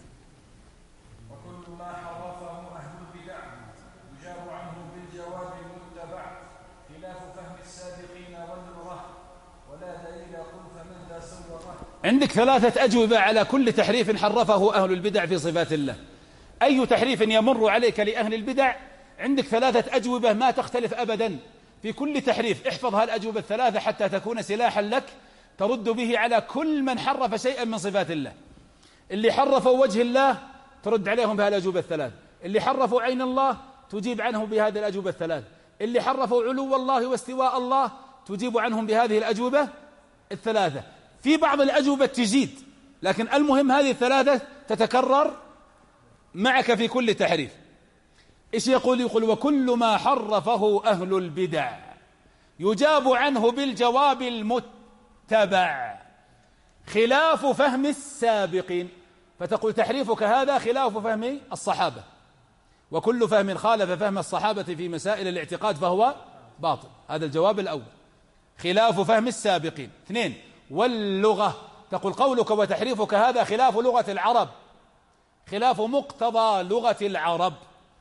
وكل ما حرفه أهل البدع يجاب عنه بالجواب المتبع خلاف فهم السابقين واللغة ولا دليل قل فمن ذا سوغه. عندك ثلاثة أجوبة على كل تحريف حرفه أهل البدع في صفات الله. أي تحريف يمر عليك لأهل البدع عندك ثلاثة أجوبة ما تختلف أبدا في كل تحريف. احفظ هالأجوبة الثلاثة حتى تكون سلاحا لك ترد به على كل من حرف شيئا من صفات الله. اللي حرفوا وجه الله ترد عليهم بهالأجوبة الثلاث، اللي حرفوا عين الله تجيب عنه بهذه الأجوبة الثلاث، اللي حرفوا علو الله واستواء الله تجيب عنهم بهذه الأجوبة الثلاثة. في بعض الأجوبة تزيد، لكن المهم هذه الثلاثة تتكرر معك في كل تحريف. إيش يقول؟ يقول وكل ما حرفه أهل البدع يجاب عنه بالجواب المتبع خلاف فهم السابقين. فتقول تحريفك هذا خلاف فهم الصحابة، وكل فهم خالف فهم الصحابة في مسائل الاعتقاد فهو باطل. هذا الجواب الأول، خلاف فهم السابقين. اثنين، واللغة، تقول قولك وتحريفك هذا خلاف لغة العرب، خلاف مقتضى لغة العرب،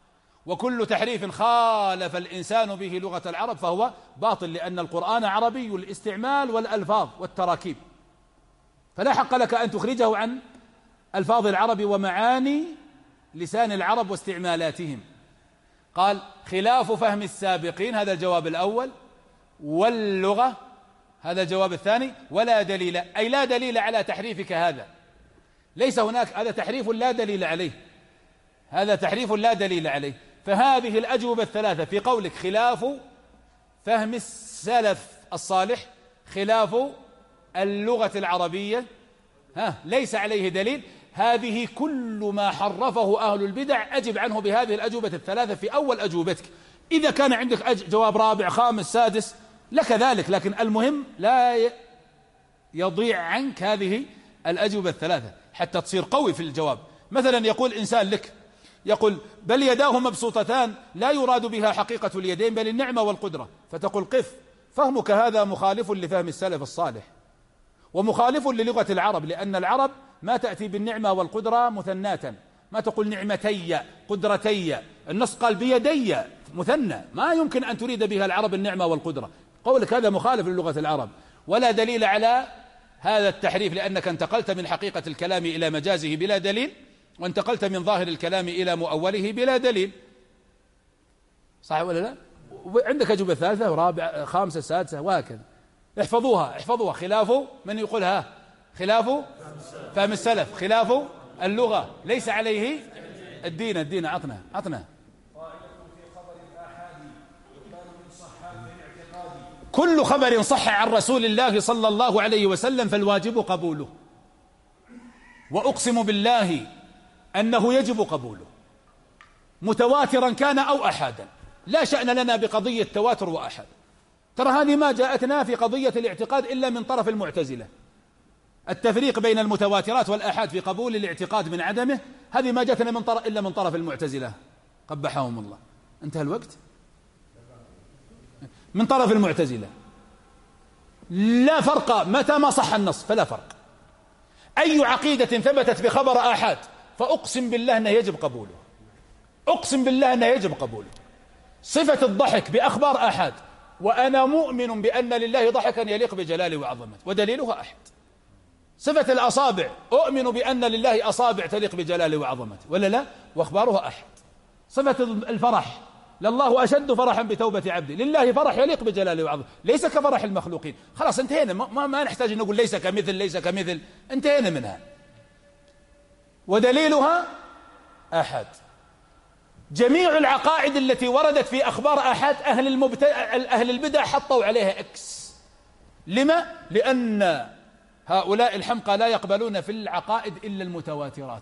وكل تحريف خالف الإنسان به لغة العرب فهو باطل، لأن القرآن عربي الاستعمال والألفاظ والتراكيب، فلا حق لك أن تخرجه عن ألفاظ العرب ومعاني لسان العرب واستعمالاتهم. قال خلاف فهم السابقين، هذا الجواب الأول. واللغة، هذا الجواب الثاني. ولا دليل، أي لا دليل على تحريفك هذا، ليس هناك، هذا تحريف لا دليل عليه، هذا تحريف لا دليل عليه. فهذه الأجوبة الثلاثة في قولك خلاف فهم السلف الصالح، خلاف اللغة العربية، ها ليس عليه دليل. هذه كل ما حرفه أهل البدع أجب عنه بهذه الأجوبة الثلاثة في أول أجوبتك. إذا كان عندك جواب رابع خامس سادس لك ذلك، لكن المهم لا يضيع عنك هذه الأجوبة الثلاثة حتى تصير قوي في الجواب. مثلا يقول إنسان لك، يقول بل يداه مبسوطتان لا يراد بها حقيقة اليدين بل النعمة والقدرة، فتقول قف، فهمك هذا مخالف لفهم السلف الصالح ومخالف للغة العرب، لأن العرب ما تأتي بالنعمة والقدرة مثناتا، ما تقول نعمتي قدرتي، النص قال بيدي مثنى، ما يمكن أن تريد بها العرب النعمة والقدرة. قولك هذا مخالف للغة العرب، ولا دليل على هذا التحريف، لأنك انتقلت من حقيقة الكلام إلى مجازه بلا دليل، وانتقلت من ظاهر الكلام إلى مؤوله بلا دليل. صح ولا لا؟ وعندك أجوبة ثالثة ورابعة خامسة سادسة وهكذا، احفظوها احفظوها. خلاف من يقولها؟ خلاف فهم السلف، خلاف اللغة، ليس عليه الدين. الدين عطنا عطنا كل خبر صح عن رسول الله صلى الله عليه وسلم فالواجب قبوله، وأقسم بالله أنه يجب قبوله متواترا كان أو أحادا، لا شأن لنا بقضية تواتر وأحد. ترى هذه ما جاءتنا في قضية الاعتقاد إلا من طرف المعتزلة، التفريق بين المتواترات والآحاد في قبول الاعتقاد من عدمه، هذه ما جاءتنا من طرف إلا من طرف المعتزلة قبحهم الله. انتهى الوقت. من طرف المعتزلة لا فرق متى ما صح النص فلا فرق. أي عقيدة ثبتت بخبر آحاد فأقسم بالله أنه يجب قبوله، أقسم بالله أنه يجب قبوله. صفة الضحك بأخبار آحاد، وأنا مؤمن بأن لله ضحكا يليق بجلاله وعظمته ودليلها أحد. صفة الأصابع، أؤمن بأن لله أصابع تليق بجلاله وعظمته ولا لا، وأخبارها أحد. صفة الفرح، لله أشد فرحا بتوبة عبده، لله فرح يليق بجلاله وعظمته، ليس كفرح المخلوقين. خلاص انتهينا، ما, ما نحتاج نقول ليس كمثل ليس كمثل، انتهينا منها. ودليلها أحد. جميع العقائد التي وردت في أخبار آحاد أهل, المبت... أهل البدع حطوا عليها إكس. لما؟ لأن هؤلاء الحمقى لا يقبلون في العقائد إلا المتواترات.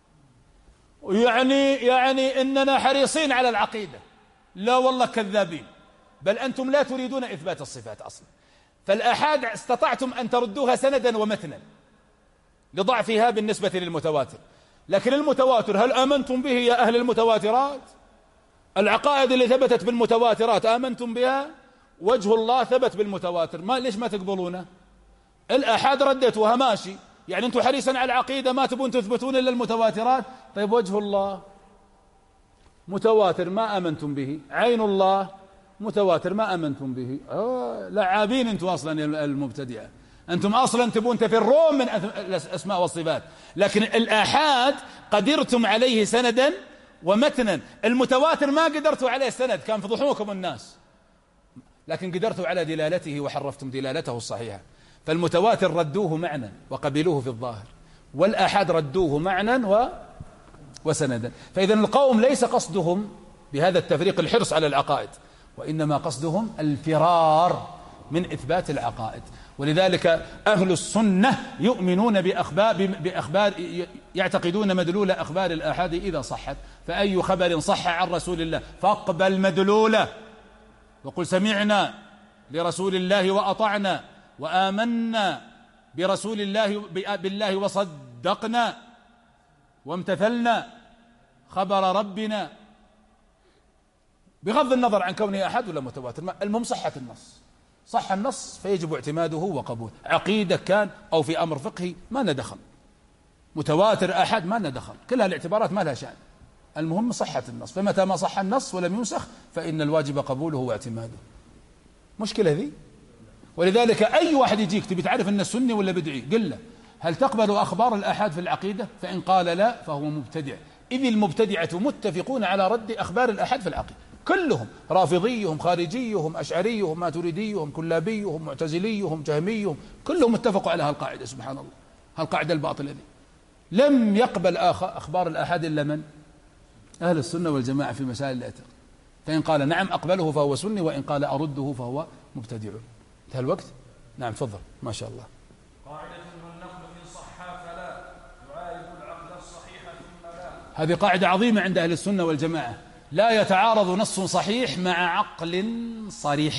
يعني يعني إننا حريصين على العقيدة، لا والله كذابين، بل أنتم لا تريدون إثبات الصفات أصلا. فالآحاد استطعتم أن تردوها سندا ومتنا لضعفها بالنسبة للمتواتر، لكن المتواتر هل آمنتم به يا أهل المتواترات؟ العقائد اللي ثبتت بالمتواترات آمنتم بها؟ وجه الله ثبت بالمتواتر، ما ليش ما تقبلونه؟ الآحاد ردتوها ماشي، يعني أنتم حريصا على العقيدة ما تبون تثبتون إلا المتواترات. طيب وجه الله متواتر ما آمنتم به، عين الله متواتر ما آمنتم به. آه لعابين أنتم أصلا المبتدئة، أنتم أصلا تبون تفرون من الأسماء والصفات. لكن الآحاد قدرتم عليه سندا ومتنا، المتواتر ما قدرتوا عليه سند، كان فضحوكم الناس، لكن قدرتوا على دلالته وحرفتم دلالته الصحيحة. فالمتواتر ردوه معنى وقبلوه في الظاهر، والآحاد ردوه معنى و... وسندا. فإذا القوم ليس قصدهم بهذا التفريق الحرص على العقائد، وإنما قصدهم الفرار من إثبات العقائد. ولذلك أهل السنة يؤمنون بأخبار, بأخبار يعتقدون مدلول أخبار الآحاد إذا صحت، فأي خبر صح عن رسول الله فاقبل مدلوله وقل سمعنا لرسول الله وأطعنا وآمنا برسول الله بالله وصدقنا وامتثلنا خبر ربنا، بغض النظر عن كونه أحد ولا متواتر. المهم صحة النص، صح النص فيجب اعتماده وقبوله. عقيدة كان أو في أمر فقهي ما ندخل، متواتر أحد ما ندخل، كلها الاعتبارات ما لها شأن، المهم صحة النص. فمتى ما صح النص ولم ينسخ فإن الواجب قبوله واعتماده. مشكلة ذي. ولذلك أي واحد يجيك تبي تعرف أنه سني ولا بدعي، قل له هل تقبل أخبار الآحاد في العقيدة؟ فإن قال لا فهو مبتدع، إذ المبتدعة متفقون على رد أخبار الآحاد في العقيدة كلهم، رافضيهم خارجيهم أشعريهم ماتريديهم كلابيهم معتزليهم جهميهم، كلهم اتفقوا على هالقاعدة. سبحان الله، هالقاعدة الباطلة ذي لم يقبل أخبار الآحاد إلا من؟ أهل السنة والجماعة في مسائل الاعتقاد. فإن قال نعم أقبله فهو سني، وإن قال أرده فهو مبتدع. انتهى الوقت؟ نعم تفضل. ما شاء الله. قاعدة والنقل إن صحا فلا يعارض العقل الصحيح ثم لا. هذه قاعدة عظيمة عند أهل السنة والجماعة، لا يتعارض نص صحيح مع عقل صريح،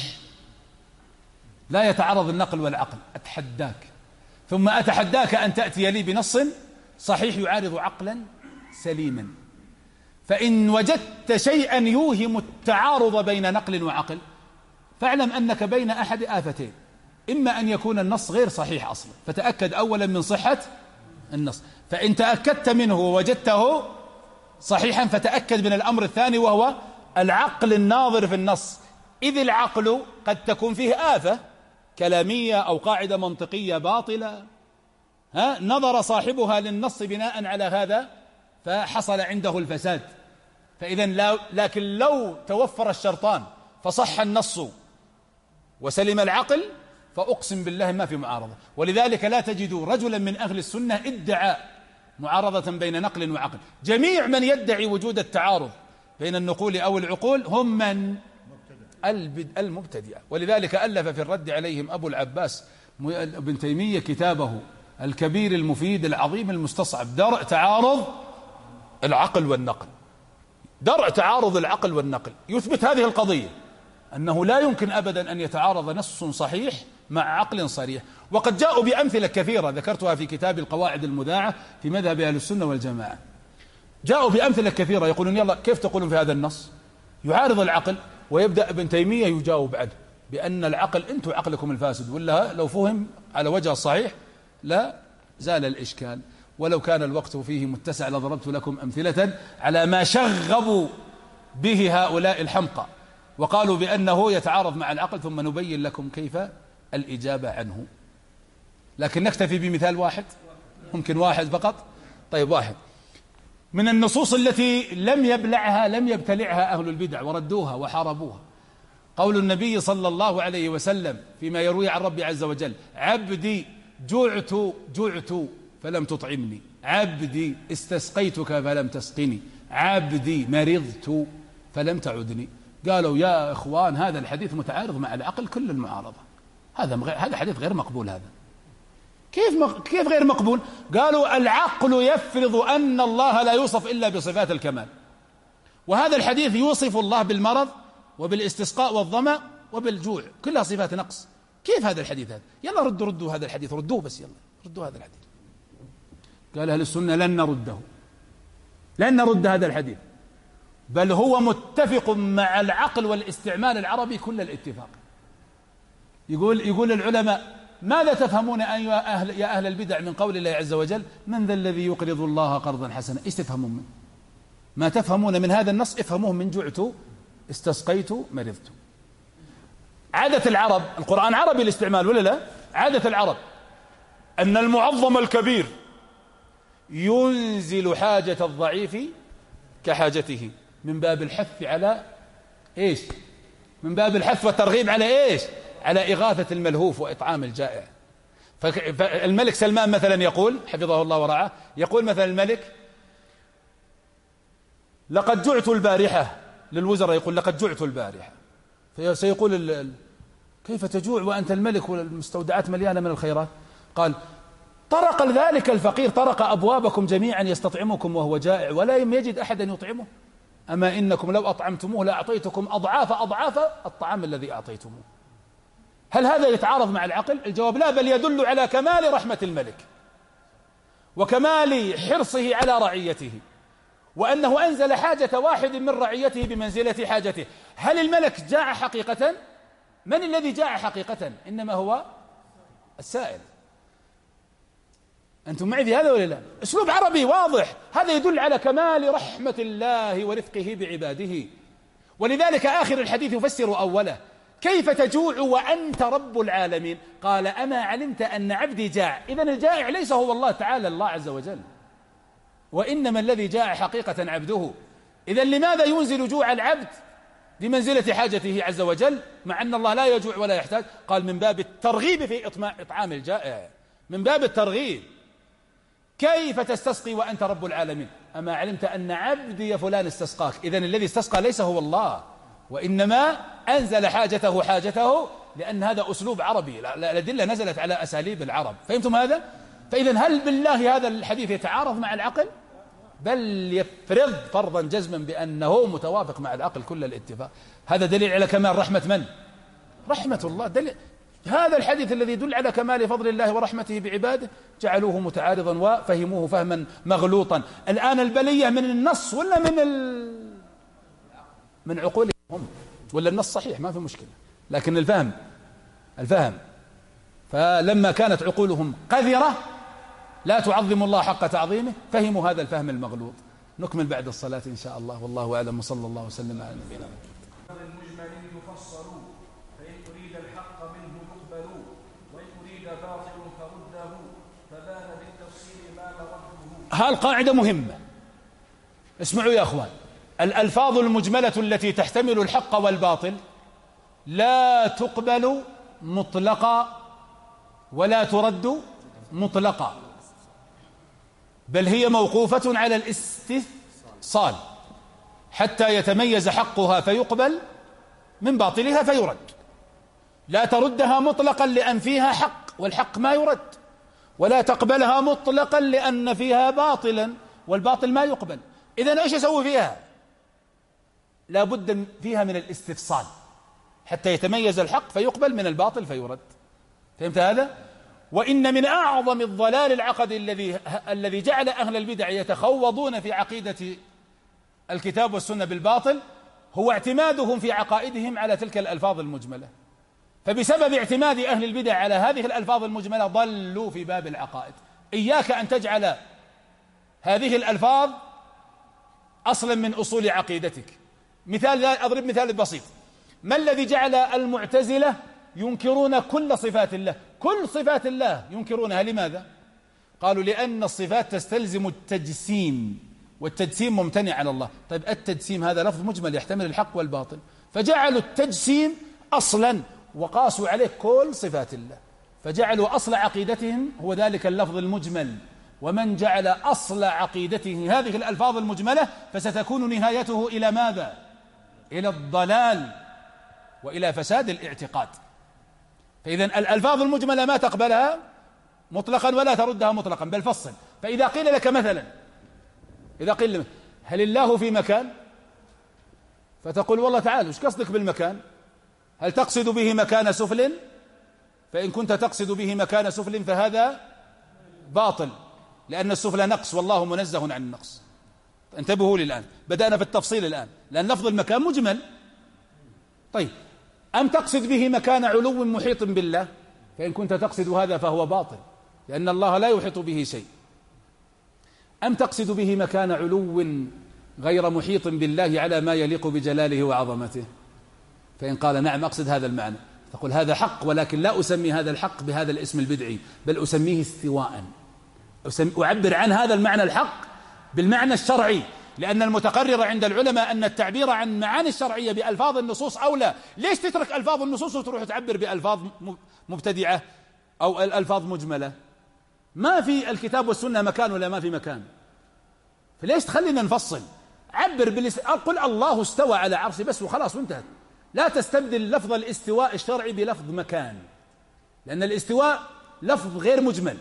لا يتعارض النقل والعقل. أتحداك ثم أتحداك أن تأتي لي بنص صحيح يعارض عقلا سليما. فإن وجدت شيئا يوهم التعارض بين نقل وعقل فاعلم أنك بين أحد آفتين، إما أن يكون النص غير صحيح أصلا فتأكد أولا من صحة النص، فإن تأكدت منه ووجدته صحيحا فتأكد من الأمر الثاني وهو العقل الناظر في النص، إذ العقل قد تكون فيه آفة كلامية أو قاعدة منطقية باطلة، ها نظر صاحبها للنص بناء على هذا فحصل عنده الفساد. فإذا لا، لكن لو توفر الشرطان فصح النص وسلم العقل فأقسم بالله ما في معارضة. ولذلك لا تجد رجلا من أهل السنة ادعى معارضة بين نقل وعقل. جميع من يدعي وجود التعارض بين النقول أو العقول هم من المبتدئة. ولذلك ألف في الرد عليهم أبو العباس ابن تيمية كتابه الكبير المفيد العظيم المستصعب، درء تعارض العقل والنقل. درء تعارض العقل والنقل يثبت هذه القضية، أنه لا يمكن أبدا أن يتعارض نص صحيح مع عقل صريح. وقد جاءوا بأمثلة كثيرة ذكرتها في كتاب القواعد المذاعة في مذهب أهل السنة والجماعة، جاءوا بأمثلة كثيرة يقولون يلا كيف تقولون في هذا النص يعارض العقل، ويبدأ ابن تيمية يجاوب عنه بأن العقل أنتم عقلكم الفاسد، ولا لو فهم على وجه الصحيح لا زال الإشكال. ولو كان الوقت فيه متسع لضربت لكم أمثلة على ما شغبوا به هؤلاء الحمقى وقالوا بأنه يتعارض مع العقل، ثم نبين لكم كيف الإجابة عنه. لكن نكتفي بمثال واحد، ممكن واحد فقط. طيب، واحد من النصوص التي لم يبلعها لم يبتلعها أهل البدع وردوها وحاربوها، قول النبي صلى الله عليه وسلم فيما يروي عن ربي عز وجل: عبدي جعت جعت فلم تطعمني، عبدي استسقيتك فلم تسقني، عبدي مرضت فلم تعدني. قالوا يا إخوان هذا الحديث متعارض مع العقل كل المعارضة، هذا هذا حديث غير مقبول. هذا كيف كيف غير مقبول؟ قالوا العقل يفرض أن الله لا يوصف إلا بصفات الكمال، وهذا الحديث يوصف الله بالمرض وبالاستسقاء والظمأ وبالجوع، كلها صفات نقص. كيف هذا الحديث هذا؟ يلا ردوا ردوا هذا الحديث، ردوه بس، يلا ردوا هذا الحديث. قال أهل السنة لن نرده، لن نرد هذا الحديث، بل هو متفق مع العقل والاستعمال العربي كل الاتفاق. يقول يقول العلماء: ماذا تفهمون أيها أهل يا أهل البدع من قول الله عز وجل: من ذا الذي يقرض الله قرضا حسنا؟ إيش تفهمون منه؟ ما تفهمون من هذا النص افهموه من جعت استسقيت مرضت. عادة العرب، القرآن عربي الاستعمال ولا لا؟ عادة العرب أن المعظم الكبير ينزل حاجة الضعيف كحاجته، من باب الحث على إيش؟ من باب الحث والترغيب على إيش؟ على إغاثة الملهوف وإطعام الجائع. فالملك سلمان مثلا يقول حفظه الله ورعاه، يقول مثلا الملك: لقد جعت البارحة، للوزراء يقول: لقد جعت البارحة. فسيقول: كيف تجوع وأنت الملك والمستودعات مليانة من الخيرات؟ قال: طرق ذلك الفقير طرق أبوابكم جميعا يستطعمكم وهو جائع ولا يجد أحدا يطعمه، أما إنكم لو أطعمتموه لأعطيتكم أضعاف أضعاف الطعام الذي أعطيتموه. هل هذا يتعارض مع العقل؟ الجواب لا، بل يدل على كمال رحمة الملك وكمال حرصه على رعيته، وأنه أنزل حاجة واحد من رعيته بمنزلة حاجته. هل الملك جاع حقيقة؟ من الذي جاع حقيقة؟ إنما هو السائل. أنتم معي في هذا ولا لا؟ أسلوب عربي واضح، هذا يدل على كمال رحمة الله ورفقه بعباده. ولذلك آخر الحديث يفسر أوله: كيف تجوع وأنت رب العالمين؟ قال: أما علمت أن عبدي جاع. إذن الجائع ليس هو الله تعالى الله عز وجل، وإنما الذي جاع حقيقة عبده. إذن لماذا ينزل جوع العبد بمنزلة حاجته عز وجل مع أن الله لا يجوع ولا يحتاج؟ قال: من باب الترغيب في إطعام الجائع، من باب الترغيب. كيف تستسقي وأنت رب العالمين؟ أما علمت أن عبدي فلان استسقاك. إذن الذي استسقى ليس هو الله، وإنما أنزل حاجته حاجته، لأن هذا أسلوب عربي، الأدلة نزلت على أساليب العرب. فهمتم هذا؟ فإذن هل بالله هذا الحديث يتعارض مع العقل؟ بل يفرض فرضا جزما بأنه متوافق مع العقل كل الاتفاق. هذا دليل على كمال رحمة من؟ رحمة الله. دليل هذا الحديث الذي يدل على كمال فضل الله ورحمته بعباده جعلوه متعارضا وفهموه فهما مغلوطا. الآن البلية من النص ولا من ال... من عقولهم هم؟ ولا النص صحيح ما في مشكلة، لكن الفهم الفهم فلما كانت عقولهم قذرة لا تعظم الله حق تعظيمه فهموا هذا الفهم المغلوط. نكمل بعد الصلاة إن شاء الله، والله أعلم، وصلى الله وسلم على نبينا محمد. المجمل يفصل، فإن أريد الحق منه يقبل، وإن أريد باطل فرده، فبان بالتفصيل ما مرده. هالقاعدة مهمة، اسمعوا يا أخوان. الألفاظ المجملة التي تحتمل الحق والباطل لا تقبل مطلقا ولا ترد مطلقا، بل هي موقوفة على الاستفصال حتى يتميز حقها فيقبل من باطلها فيرد. لا تردها مطلقا لأن فيها حق والحق ما يرد، ولا تقبلها مطلقا لأن فيها باطلا والباطل ما يقبل. إذن إيش يسوي فيها؟ لا بد فيها من الاستفصال حتى يتميز الحق فيقبل من الباطل فيرد. فهمت هذا؟ وإن من أعظم الضلال العقدي الذي الذي جعل أهل البدع يتخوضون في عقيدة الكتاب والسنة بالباطل هو اعتمادهم في عقائدهم على تلك الألفاظ المجملة. فبسبب اعتماد أهل البدع على هذه الألفاظ المجملة ضلوا في باب العقائد. إياك أن تجعل هذه الألفاظ أصلا من أصول عقيدتك. مثال، أضرب مثال بسيط. ما الذي جعل المعتزلة ينكرون كل صفات الله؟ كل صفات الله ينكرونها. لماذا؟ قالوا لأن الصفات تستلزم التجسيم، والتجسيم ممتنع على الله. طيب التجسيم هذا لفظ مجمل يحتمل الحق والباطل، فجعلوا التجسيم أصلا وقاسوا عليه كل صفات الله، فجعلوا أصل عقيدتهم هو ذلك اللفظ المجمل. ومن جعل أصل عقيدته هذه الألفاظ المجملة فستكون نهايته إلى ماذا؟ إلى الضلال وإلى فساد الاعتقاد. فإذا الألفاظ المجملة ما تقبلها مطلقا ولا تردها مطلقا، بل فصل. فإذا قيل لك مثلا، إذا قيل لك هل الله في مكان؟ فتقول والله تعالى ايش قصدك بالمكان؟ هل تقصد به مكان سفل؟ فإن كنت تقصد به مكان سفل فهذا باطل، لأن السفل نقص والله منزه عن النقص. انتبهوا لي الآن، بدأنا في التفصيل الآن، لأن لفظ المكان مجمل. طيب أم تقصد به مكان علو محيط بالله؟ فإن كنت تقصد هذا فهو باطل، لأن الله لا يحيط به شيء. أم تقصد به مكان علو غير محيط بالله على ما يليق بجلاله وعظمته؟ فإن قال نعم أقصد هذا المعنى، تقول هذا حق، ولكن لا أسمي هذا الحق بهذا الاسم البدعي، بل أسميه استواء، أعبر عن هذا المعنى الحق بالمعنى الشرعي، لأن المتقرر عند العلماء أن التعبير عن معاني الشرعية بألفاظ النصوص أولى. ليش تترك ألفاظ النصوص وتروح تعبر بألفاظ مبتدعة أو الألفاظ مجملة؟ ما في الكتاب والسنة مكان ولا ما في مكان، فليش تخلينا نفصل؟ عبر بالس... قل الله استوى على عرشه بس وخلاص وانتهت. لا تستبدل لفظ الاستواء الشرعي بلفظ مكان، لأن الاستواء لفظ غير مجمل،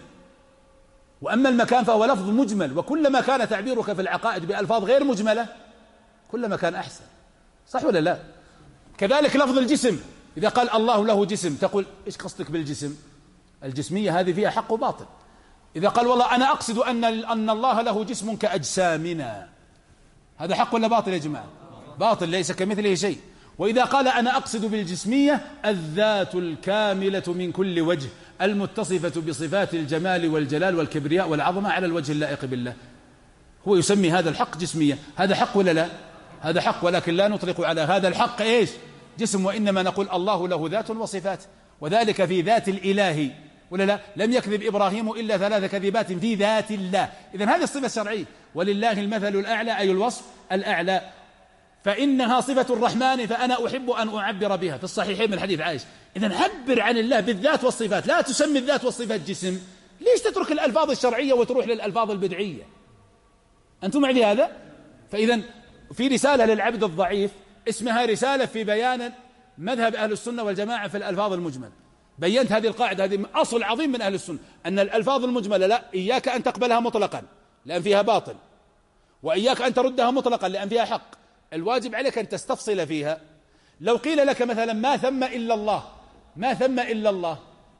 وأما المكان فهو لفظ مجمل. وكلما كان تعبيرك في العقائد بألفاظ غير مجملة كلما كان أحسن، صح ولا لا؟ كذلك لفظ الجسم، إذا قال الله له جسم تقول إيش قصدك بالجسم؟ الجسمية هذه فيها حق وباطل. إذا قال والله أنا أقصد أن أن الله له جسم كأجسامنا، هذا حق ولا باطل يا جماعة؟ باطل، ليس كمثله شيء. وإذا قال أنا أقصد بالجسمية الذات الكاملة من كل وجه المتصفة بصفات الجمال والجلال والكبرياء والعظمة على الوجه اللائق بالله، هو يسمي هذا الحق جسمية. هذا حق ولا لا؟ هذا حق، ولكن لا نطلق على هذا الحق إيش؟ جسم، وإنما نقول الله له ذات وصفات، وذلك في ذات الإله، ولا لا؟ لم يكذب إبراهيم إلا ثلاث كذبات في ذات الله. إذن هذه الصفة الشرعية، ولله المثل الأعلى أي الوصف الأعلى، فإنها صفة الرحمن فأنا أحب أن أعبر بها، في الصحيحين من حديث عائشة. إذن عبر عن الله بالذات والصفات، لا تسمي الذات والصفات جسم. ليش تترك الألفاظ الشرعية وتروح للألفاظ البدعية؟ أنتم معي بهذا؟ فإذا في رسالة للعبد الضعيف اسمها رسالة في بيان مذهب أهل السنة والجماعة في الألفاظ المجمل. بينت هذه القاعدة، هذه أصل عظيم من أهل السنة، أن الألفاظ المجملة لا، إياك أن تقبلها مطلقا لأن فيها باطل، وإياك أن تردها مطلقا لأن فيها حق. الواجب عليك أن تستفصل فيها. لو قيل لك مثلا ما ثم إلا الله، ما ثم إلا الله،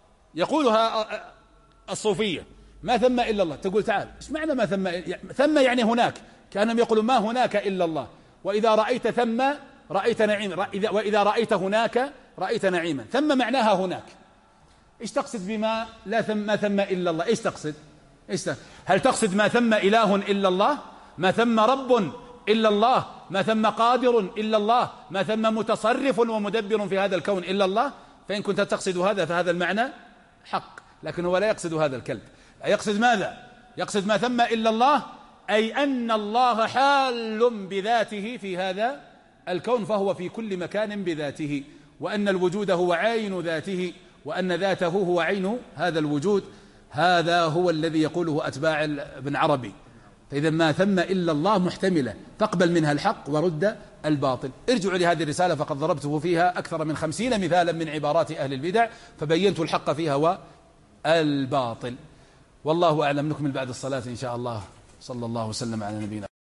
يقولها الصوفية، ما ثم إلا الله، تقول تعال إيش معنى ما ثم؟ ثم يعني هناك، كانهم يقولون ما هناك إلا الله، وإذا رأيت ثم رأيت نعيما، وإذا رأيت هناك رأيت نعيما. ثم معناها هناك. إيش تقصد بما لا ثم ما ثم إلا الله؟ إيش تقصد؟ إيش تقصد؟ هل تقصد ما ثم إله إلا الله؟ ما ثم رب إلا الله؟ ما ثم قادر إلا الله؟ ما ثم متصرف ومدبر في هذا الكون إلا الله؟ فإن كنت تقصد هذا فهذا المعنى حق، لكن هو لا يقصد هذا الكلب. يقصد ماذا؟ يقصد ما ثم إلا الله، أي أن الله حال بذاته في هذا الكون، فهو في كل مكان بذاته، وأن الوجود هو عين ذاته، وأن ذاته هو عين هذا الوجود. هذا هو الذي يقوله أتباع ابن عربي. فإذا ما ثم إلا الله محتملة، تقبل منها الحق ورد الباطل. ارجعوا لهذه الرسالة فقد ضربته فيها أكثر من خمسين مثالا من عبارات أهل البدع، فبينت الحق فيها والباطل. والله أعلم. نكمل بعد الصلاة إن شاء الله. صلى الله وسلم على نبينا.